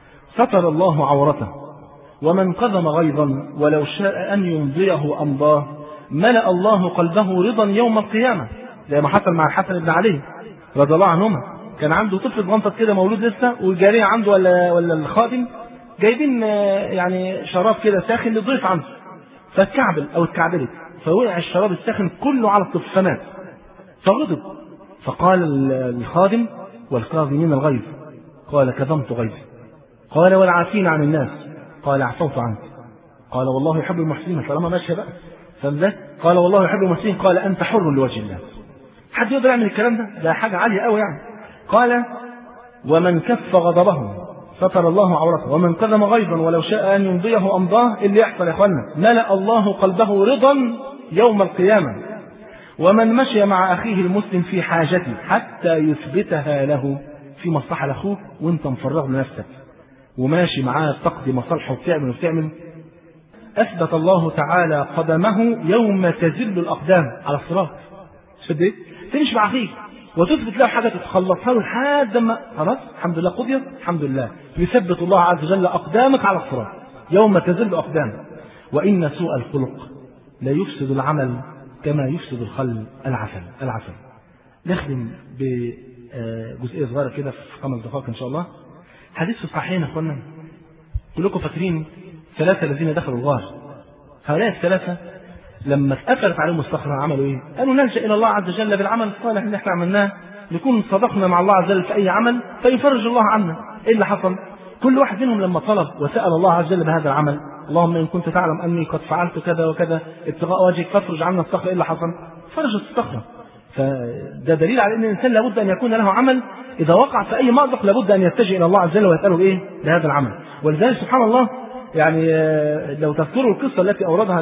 ستر الله عورته. ومن قدم غيظا ولو شاء أن يمضيه أمضاه ملأ الله قلبه رضا يوم القيامة، زي ما حصل مع الحسن بن علي رضي الله عنهما. كان عنده طفل صغنطط كده مولود لسه، والجارية عنده ولا ولا الخادم جايبين يعني شراب كده ساخن للضيف عنده، فاتكعبل او اتكعبلت، فوقع الشراب الساخن كله على الطفل فمات. فغضب، فقال الخادم والكاظمين الغيظ، قال كظمت غيظي. قال والعافين عن الناس، قال عفوت عنك. قال والله يحب المحسنين، طالما ماشيه بقى فمزه. قال والله يحب المحسنين، قال انت حر لوجه الله. حد يقدر يعمل الكلام ده؟ ده حاجه عاليه قوي يعني. قال ومن كف غضبه ستر الله عورته، ومن كظم غيظا ولو شاء أن يمضيه أمضاه. اللي يحصل يا إخوانا ملأ الله قلبه رضا يوم القيامة. ومن مشي مع أخيه المسلم في حاجته حتى يثبتها له، في مصلحة لأخوك وانت مفرغ لنفسك وماشي معاه تقضي مصالحه وبتعمل وبتعمل، أثبت الله تعالى قدمه يوم تزل الأقدام على الصراط. شديت تمشي مع أخيك وتثبت له حاجة تتخلصها له لحد ما خلاص الحمد لله قضيت، الحمد لله يثبت الله عز وجل أقدامك على الصراط يوم تزل أقدامك. وإن سوء الخلق لا يفسد العمل كما يفسد الخل العسل. العسل نختم بجزئية صغيرة كده في خمس دقائق إن شاء الله. حديث في الصحيحين يا أخوانا، كلكم فاكرين ثلاثة الذين دخلوا الغار. هؤلاء الثلاثة لما اتقفلت عليهم الصخرة عملوا ايه؟ قالوا نلجأ إلى الله عز وجل بالعمل الصالح اللي احنا عملناه، نكون صدقنا مع الله عز وجل في أي عمل فيفرج الله عنا. ايه اللي حصل؟ كل واحد منهم لما طلب وسأل الله عز وجل بهذا العمل، اللهم إن كنت تعلم أني قد فعلت كذا وكذا ابتغاء وجهك فافرج عنا الصخرة. ايه اللي حصل؟ فرجت الصخرة. فده دليل على أن الإنسان لابد أن يكون له عمل إذا وقع في أي مأزق لابد أن يتجه إلى الله عز وجل ويسأله إيه بهذا العمل. ولذلك سبحان الله يعني لو تذكروا القصة التي أوردها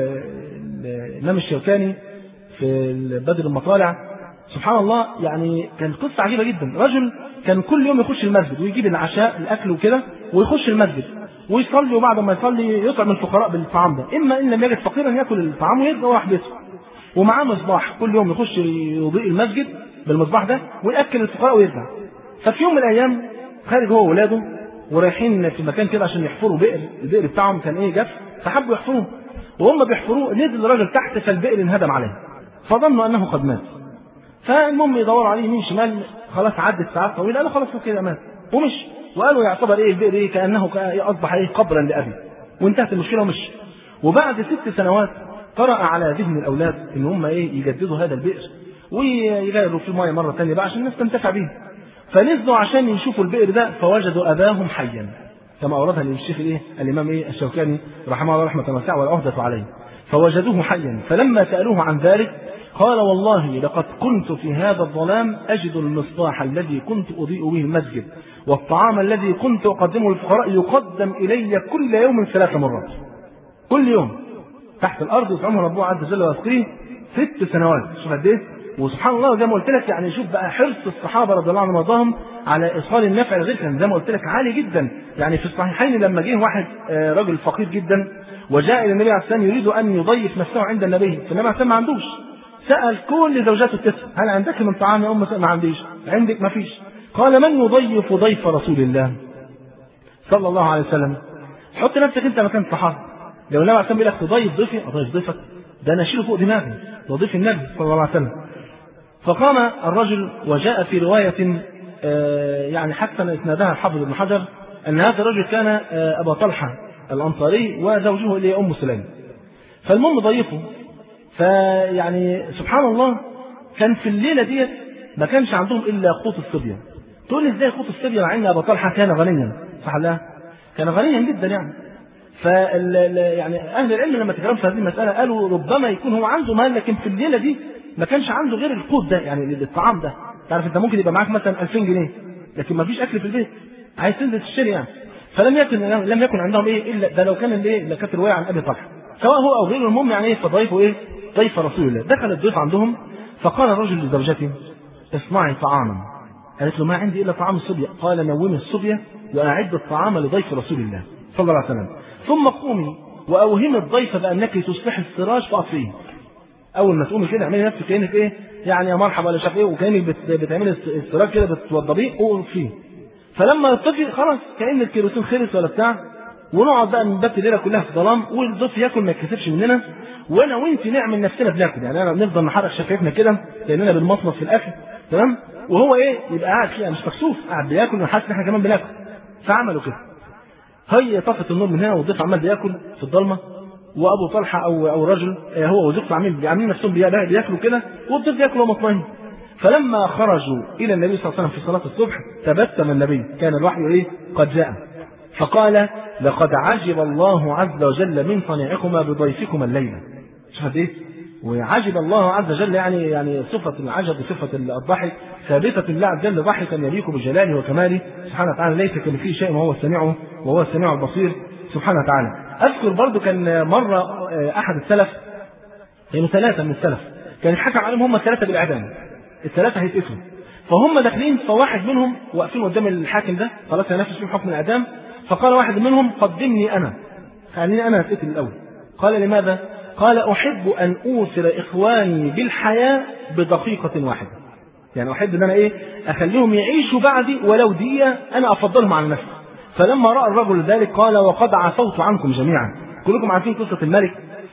الإمام الشوكاني في بدر المطالع، سبحان الله يعني كان قصة عجيبة جدا. رجل كان كل يوم يخش المسجد ويجيب العشاء الأكل وكده ويخش المسجد ويصلي، وبعد ما يصلي يطعم الفقراء بالطعام ده، إما إن لم يجد فقيرا يأكل الطعام ويرجع وراح بيته. ومعاه مصباح كل يوم يخش يضيء المسجد بالمصباح ده ويأكل الفقراء ويرجع. ففي يوم من الأيام خارج هو وولاده ورايحين في مكان كده عشان يحفروا بئر، البئر بتاعهم كان ايه جف، فحبوا يحفروه، وهم بيحفروه نزل الراجل تحت فالبئر انهدم عليه، فظنوا انه قد مات. فالمهم يدوروا عليه يمين شمال، خلاص عدت ساعات طويله قالوا خلاص كده مات ومشي، وقالوا يعتبر ايه البئر ايه كانه اصبح ايه قبرا لابي، وانتهت المشكله ومشي. وبعد ست سنوات طرأ على ذهن الاولاد ان هم ايه يجددوا هذا البئر ويغيروا فيه ميه مره ثانيه بقى عشان الناس تنتفع به. فنزلوا عشان يشوفوا البئر ده فوجدوا اباهم حيا، كما اوردها الشيخ ايه الامام ايه الشوكاني رحمه الله رحمه واسعه والعهده عليه. فوجدوه حيا، فلما سالوه عن ذلك قال والله لقد كنت في هذا الظلام اجد المصباح الذي كنت اضيء به المسجد والطعام الذي كنت اقدمه للفقراء يقدم الي كل يوم ثلاث مرات، كل يوم تحت الارض يطعمه ربه عز وجل ويسقيه ست سنوات. شوف قد ايه. وسبحان الله زي ما قلت لك يعني شوف بقى حرص الصحابه رضي الله عنهم وارضاهم على ايصال النفع لغير كان زي ما قلت لك عالي جدا. يعني في الصحيحين لما جه واحد رجل فقير جدا وجاء الى النبي عليه الصلاه والسلام يريد ان يضيف نفسه عند النبي، فالنبي عليه الصلاه ما عندوش، سال كل زوجاته التسع هل عندك من طعام يا ام؟ ما عنديش. عندك؟ ما فيش. قال من يضيف ضيف رسول الله صلى الله عليه وسلم؟ حط نفسك انت مكان الصحابه، لو النبي عليه الصلاه والسلام بيقول لك تضيف ضيفي اضيف ضيفك، ده انا اشيله فوق دماغي، ده ضيف النبي صلى الله عليه وسلم. فقام الرجل وجاء في رواية يعني حسن اسنادها الحافظ ابن حجر أن هذا الرجل كان أبا طلحة الأنصاري وزوجه اللي أم سليم. فالمهم ضيفه، فيعني سبحان الله كان في الليلة ديت ما كانش عندهم إلا قوت الصبية. تقول لي إزاي قوت الصبية مع أن أبا طلحة كان غنيا؟ صح لا؟ كان غنيا جدا يعني. فال يعني أهل العلم لما تكلموا في هذه المسألة قالوا ربما يكون هو عنده مال، لكن في الليلة دي ما كانش عنده غير القوت ده، يعني الطعام ده. تعرف انت ممكن يبقى معاك مثلا ألفين جنيه لكن ما فيش اكل في البيت، عايز تنزل تشتري يعني. فلم يكن لم يكن عندهم ايه الا ده، لو كان الايه اللي كانت الروايه عن ابي طلحه سواء هو او غيره، المهم يعني ايه فضيفه ايه ضيف رسول الله. دخل الضيف عندهم فقال الرجل لزوجته اصنعي طعاما. قالت له ما عندي الا طعام الصبيه. قال نومي الصبيه واعد الطعام لضيف رسول الله صلى الله عليه وسلم، ثم قومي واوهمي الضيف بانك تصلحي السراج فاطفيه. اول ما تقومي كده اعملي نفسك كانك ايه يعني يا مرحبا ولا شاف ايه، وكانك بتعملي السراج كده بتوضبيه قوم فيه. فلما يطفي خلاص كأن الكيروسين خلص ولا بتاع، ونقعد بقى نبات الليله كلها في ظلام، والضيف ياكل ما يتكسفش مننا، وانا وانت نعمل نفسنا بناكل، يعني انا نفضل نحرك شفايفنا كده لاننا بنمصمص في الاكل تمام، وهو ايه يبقى قاعد فيها مش مكسوف قاعد بياكل وحاسس ان احنا كمان بناكل. فعملوا كده، هي طفت النور من هنا والضيف عمال بياكل في الضلمه، وابو طلحه او او رجل هو وزوجته عاملين عاملين نفسهم بياكلوا كده، والضيف ياكل ومطمئن. فلما خرجوا الى النبي صلى الله عليه وسلم في صلاه الصبح تبسم النبي، كان الوحي ايه قد جاء، فقال لقد عجب الله عز وجل من صنيعكما بضيفكما الليله. شوف ايه وعجب الله عز وجل، يعني يعني صفة العجب وصفة الضحك ثابتة لله عز وجل، ضحكا يليق بجلاله وكماله سبحانه وتعالى، ليس كمثله شيء وهو السميع وهو السميع البصير سبحانه وتعالى. أذكر برضو كان مرة أحد السلف، كانوا ثلاثة من السلف، كان الحكم عليهم هم الثلاثة بالإعدام، الثلاثة هيتقتلوا، فهم داخلين، فواحد منهم واقفين قدام الحاكم ده خلاص هينفذ فيهم حكم الإعدام، فقال واحد منهم قدمني أنا، خليني أنا أتقتل الأول. قال لماذا؟ قال أحب أن أوصل إخواني بالحياة بدقيقة واحدة، يعني أحب أن أنا إيه أخليهم يعيشوا بعدي ولو دقيقة، أنا أفضلهم على نفسي. فلما رأى الرجل ذلك قال وقد عفوت عنكم جميعا. كلكم عارفين قصة الملك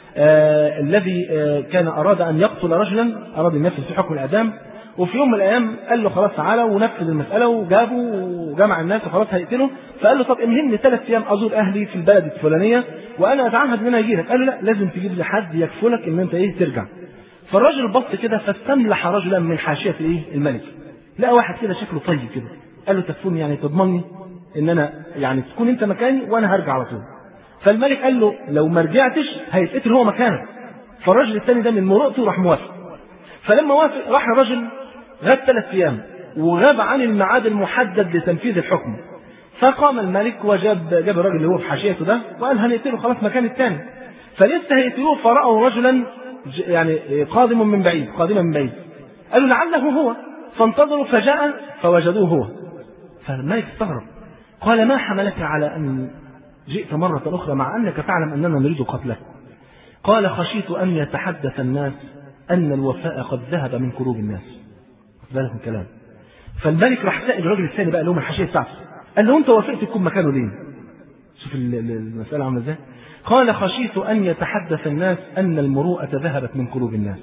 آه الذي آه كان أراد أن يقتل رجلا، أراد أن ينفذ في حكم الإعدام، وفي يوم من الأيام قال له خلاص تعالى ونفذ المسألة، وجابه وجمع الناس وخلاص هيقتله، فقال له طب امهلني ثلاث أيام أزور أهلي في البلد الفلانية وأنا أتعهد إن أنا أجي لك. قال له لا، لازم تجيب لي حد يكفلك إن أنت إيه ترجع. فالراجل بص كده فاستملح رجلا من حاشية إيه الملك، لقى واحد كده شكله طيب كده، قال له تكفلني يعني تضمني إن أنا يعني تكون أنت مكاني وأنا هرجع على طول. فالملك قال له لو ما رجعتش هيتقتل هو مكانك. فالراجل الثاني ده من مرؤته راح موافق. فلما وافق راح الراجل غاب ثلاث أيام وغاب عن الميعاد المحدد لتنفيذ الحكم. فقام الملك وجاب جاب الراجل اللي هو في حاشيته ده وقال هنقتله خلاص مكان الثاني. فلسه هيقتلوه فرأوا رجلا يعني قادم من بعيد، قادما من بعيد، قالوا لعله هو، فانتظروا فجاء فوجدوه هو. فالملك استغرب قال ما حملك على أن جئت مرة أخرى مع أنك تعلم أننا نريد قتلك؟ قال خشيت أن يتحدث الناس أن الوفاء قد ذهب من قلوب الناس. ذلك الكلام. فالملك راح سائل الراجل الثاني بقى اللي هو من الحاشية بتاعته، قال له أنت وافقت تكون مكانه ليه؟ شوف المسألة عاملة ازاي؟ قال خشيت أن يتحدث الناس أن المروءة ذهبت من قلوب الناس.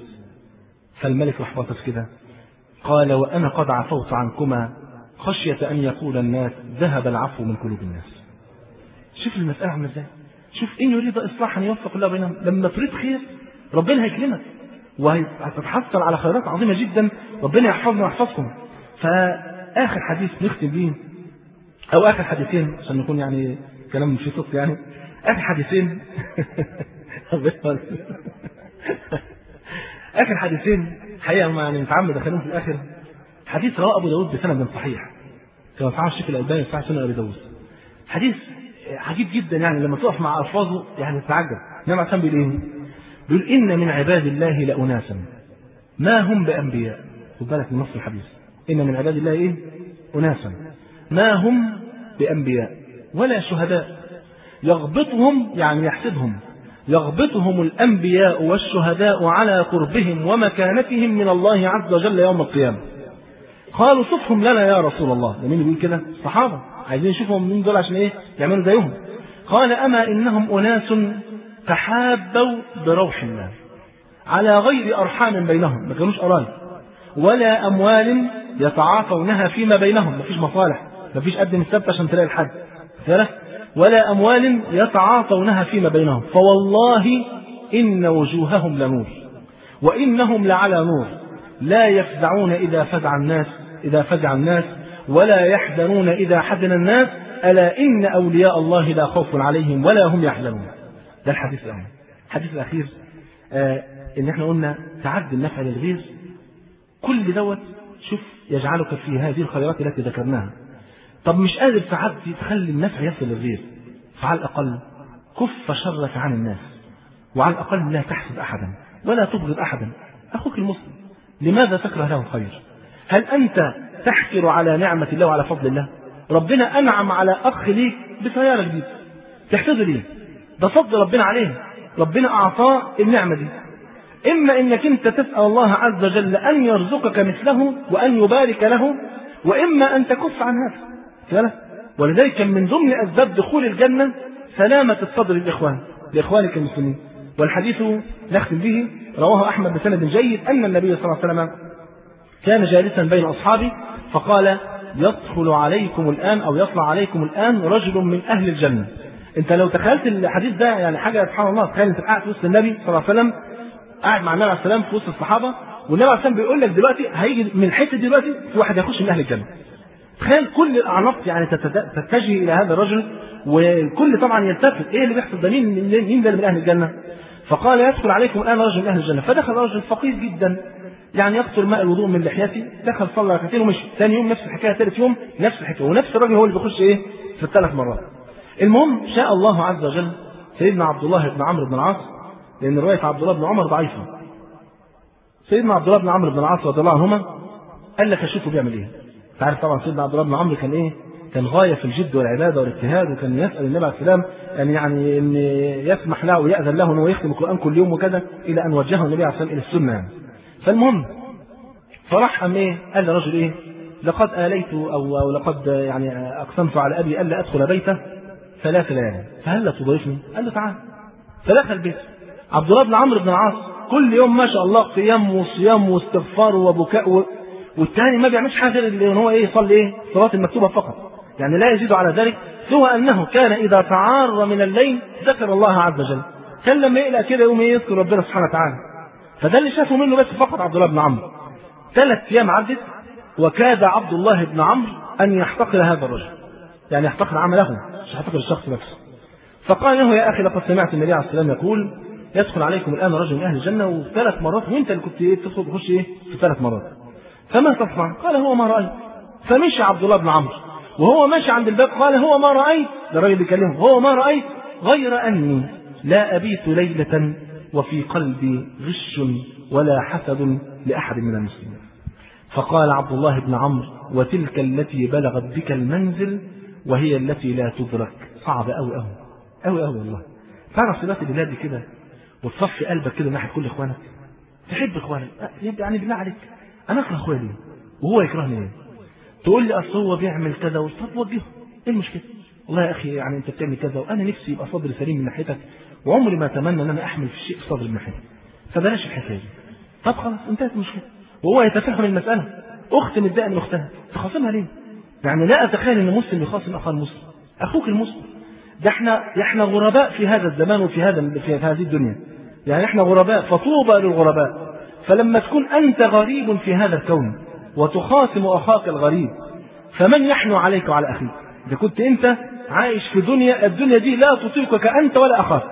فالملك راح باصص كده قال وأنا قد عفوت عنكما خشية أن يقول الناس ذهب العفو من قلوب الناس. شوف المسألة عاملة ازاي؟ شوف إن يريد إصلاحا يوفق الله بينهم. لما تريد خير ربنا هيكلمك وهتتحصل على خيرات عظيمة جدا، ربنا يحفظنا ويحفظكم. فآخر حديث نختم به أو آخر حديثين عشان نكون يعني كلام في صدق، يعني آخر حديثين آخر حديثين حقيقة ما يعني نتعمد دخلهم في الآخر. حديث رواه أبو داود بسند صحيح كما صححه الشيخ الألباني في صحيح سنن أبي داود. حديث عجيب جدا، يعني لما تقف مع ألفاظه يعني تتعجب. نعم عشان بيقول إيه؟ بيقول إن من عباد الله لأناسا ما هم بأنبياء. خد بالك من نص الحديث، إن من عباد الله إيه؟ أناسا ما هم بأنبياء ولا شهداء يغبطهم يعني يحسدهم يغبطهم الأنبياء والشهداء على قربهم ومكانتهم من الله عز وجل يوم القيامة. قالوا صفهم لنا يا رسول الله. مين يقول كده؟ الصحابة عايزين يشوفهم مين دول عشان ايه يعملوا زيهم. قال أما إنهم أناس تحابوا بروح الله على غير أرحام بينهم، ما كانوش قرايب، ولا أموال يتعاطونها فيما بينهم، ما فيش مصالح، ما فيش قدم السبت عشان تلاقي الحد، ولا أموال يتعاطونها فيما بينهم، فوالله إن وجوههم لنور وإنهم لعلى نور لا يفزعون إذا فزع الناس إذا فزع الناس ولا يحزنون إذا حزن الناس، ألا إن أولياء الله لا خوف عليهم ولا هم يحزنون. ده الحديث الأول. الحديث الأخير آه إن إحنا قلنا تعدي النفع للغير، كل دوت شوف يجعلك في هذه الخيرات التي ذكرناها. طب مش قادر تعدي تخلي النفع يصل للغير، فعلى الأقل كف شرك عن الناس، وعلى الأقل لا تحسد أحدا ولا تبغض أحدا. أخوك المسلم لماذا تكره له الخير؟ هل أنت تحكر على نعمة الله وعلى فضل الله؟ ربنا أنعم على أخ ليك بسيارة جديدة، تحسده ليه؟ ده فضل ربنا عليه، ربنا أعطاه النعمة دي. إما إنك أنت تسأل الله عز وجل أن يرزقك مثله وأن يبارك له، وإما أن تكف عن هذا. ولذلك من ضمن أسباب دخول الجنة سلامة الصدر للإخوان لإخوانك المسلمين. والحديث نختم به رواه أحمد بسند جيد أن النبي صلى الله عليه وسلم كان جالسا بين أصحابه فقال يدخل عليكم الآن أو يطلع عليكم الآن رجل من أهل الجنة. أنت لو تخيلت الحديث ده يعني حاجة سبحان الله، تخيل أنت قاعد في وسط النبي صلى الله عليه وسلم، قاعد مع النبي عليه السلام في وسط الصحابة، والنبي عليه السلام بيقول لك دلوقتي هيجي من حتة دلوقتي في واحد يخش من أهل الجنة. تخيل كل الأعناق يعني تتجه إلى هذا الرجل، والكل طبعا يلتفت إيه اللي بيحصل ده، مين مين ده من أهل الجنة؟ فقال يدخل عليكم الآن رجل من أهل الجنة. فدخل رجل فقير جدا يعني يقتل ماء الوضوء من لحيته، دخل صلى ركعتين ومشي. ثاني يوم نفس الحكاية، ثالث يوم نفس الحكاية، ونفس الراجل هو اللي بيخش إيه في الثلاث مرات. المهم شاء الله عز وجل سيدنا عبد الله بن عمرو بن العاص، لأن رواية عبد الله بن عمر ضعيفة. سيدنا عبد الله بن عمرو بن العاص رضي الله عنهما قال لك أشوفه بيعمل إيه. تعرف طبعا سيدنا عبد الله بن عمرو كان إيه؟ كان غاية في الجد والعبادة والاجتهاد، وكان يسأل النبي عليه السلام أن يعني أن يسمح له ويأذن له أنه يختم القرآن كل يوم وكذا، إلى أن وجهه النبي عليه السلام إلى السنة يعني. فالمهم فراح أم إيه؟ قال لرجل إيه؟ لقد آليت أو, أو لقد يعني أقسمت على أبي ألا أدخل بيته ثلاث ليالي، فهل تضيفني؟ قال له تعال. فدخل بيته. عبد الله بن عمرو بن العاص كل يوم ما شاء الله قيام وصيام واستغفار وبكاء و... والثاني ما بيعملش حاجه غير ان هو ايه يصلي ايه الصلاه المكتوبه فقط، يعني لا يزيد على ذلك، سوى انه كان اذا تعار من الليل ذكر الله عز وجل. كان لما يقلق كده يوم يذكر ربنا سبحانه وتعالى. فده اللي شافه منه بس فقط عبد الله بن عمرو. ثلاث ايام عدت وكاد عبد الله بن عمرو ان يحتقر هذا الرجل، يعني يحتقر عمله مش يحتقر الشخص نفسه. فقال له يا اخي لقد سمعت النبي عليه السلام يقول يدخل عليكم الان رجل من اهل الجنه وثلاث مرات، وانت اللي كنت ايه تدخل تخش ايه في ثلاث مرات، فما تصنع؟ قال هو ما رايت. فمشي عبد الله بن عمرو وهو ماشي عند الباب قال هو ما رايت، ده الراجل بيكلمه، هو ما رايت غير اني لا ابيت ليله وفي قلبي غش ولا حسد لاحد من المسلمين. فقال عبد الله بن عمرو وتلك التي بلغت بك المنزل وهي التي لا تدرك. صعب قوي قوي قوي قوي والله. تعرف صلاه البلاد كده وتصفي قلبك كده ناحيه كل اخوانك، تحب اخوانك، يعني بالله عليك انا اكره اخويا ليه وهو يكرهني ليه؟ تقول لي اصل هو بيعمل كذا وتوجهه، ايه المشكله؟ والله يا اخي يعني انت بتعمل كذا وانا نفسي يبقى صدري سليم من ناحيتك، وعمري ما اتمنى ان انا احمل في شيء في صدري من ناحيتك، فبلاش الحكايه دي. طب خلاص انتهت المشكله، وهو يتفهم المساله. اخت متضايقه من اختها تخاصمها ليه؟ يعني لا اتخيل ان مسلم يخاصم اخاه المسلم، اخوك المسلم. ده احنا احنا غرباء في هذا الزمان وفي هذا في هذه الدنيا، يعني احنا غرباء، فطوبى للغرباء. فلما تكون أنت غريب في هذا الكون وتخاصم أخاك الغريب، فمن يحنو عليك وعلى أخيك؟ إذا كنت أنت عايش في دنيا الدنيا دي لا تطيقك أنت ولا أخاك،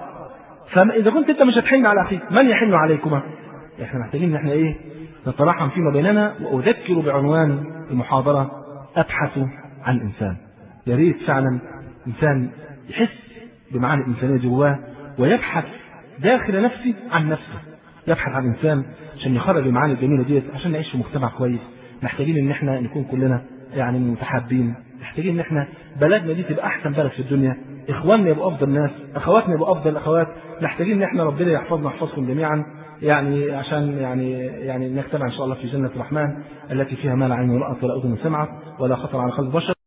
فإذا كنت أنت مش هتحن على أخيك من يحن عليكما؟ إحنا محتاجين إن إحنا إيه نتراحم فيما بيننا. وأذكر بعنوان المحاضرة أبحث عن إنسان. يا ريت فعلا إنسان يحس بمعاني الإنسانية جواه ويبحث داخل نفسه عن نفسه، يبحث عن إنسان عشان يخرج المعاني الجميلة ديت، عشان نعيش في مجتمع كويس. محتاجين ان احنا نكون كلنا يعني متحابين، محتاجين ان احنا بلدنا دي تبقى احسن بلد في الدنيا، اخواننا يبقوا افضل ناس، اخواتنا يبقوا افضل اخوات. محتاجين ان احنا ربنا يحفظنا ويحفظكم جميعا، يعني عشان يعني يعني نجتمع ان شاء الله في جنة الرحمن التي فيها ما لا عين رأت ولا اذن سمعت ولا خطر على قلب بشر.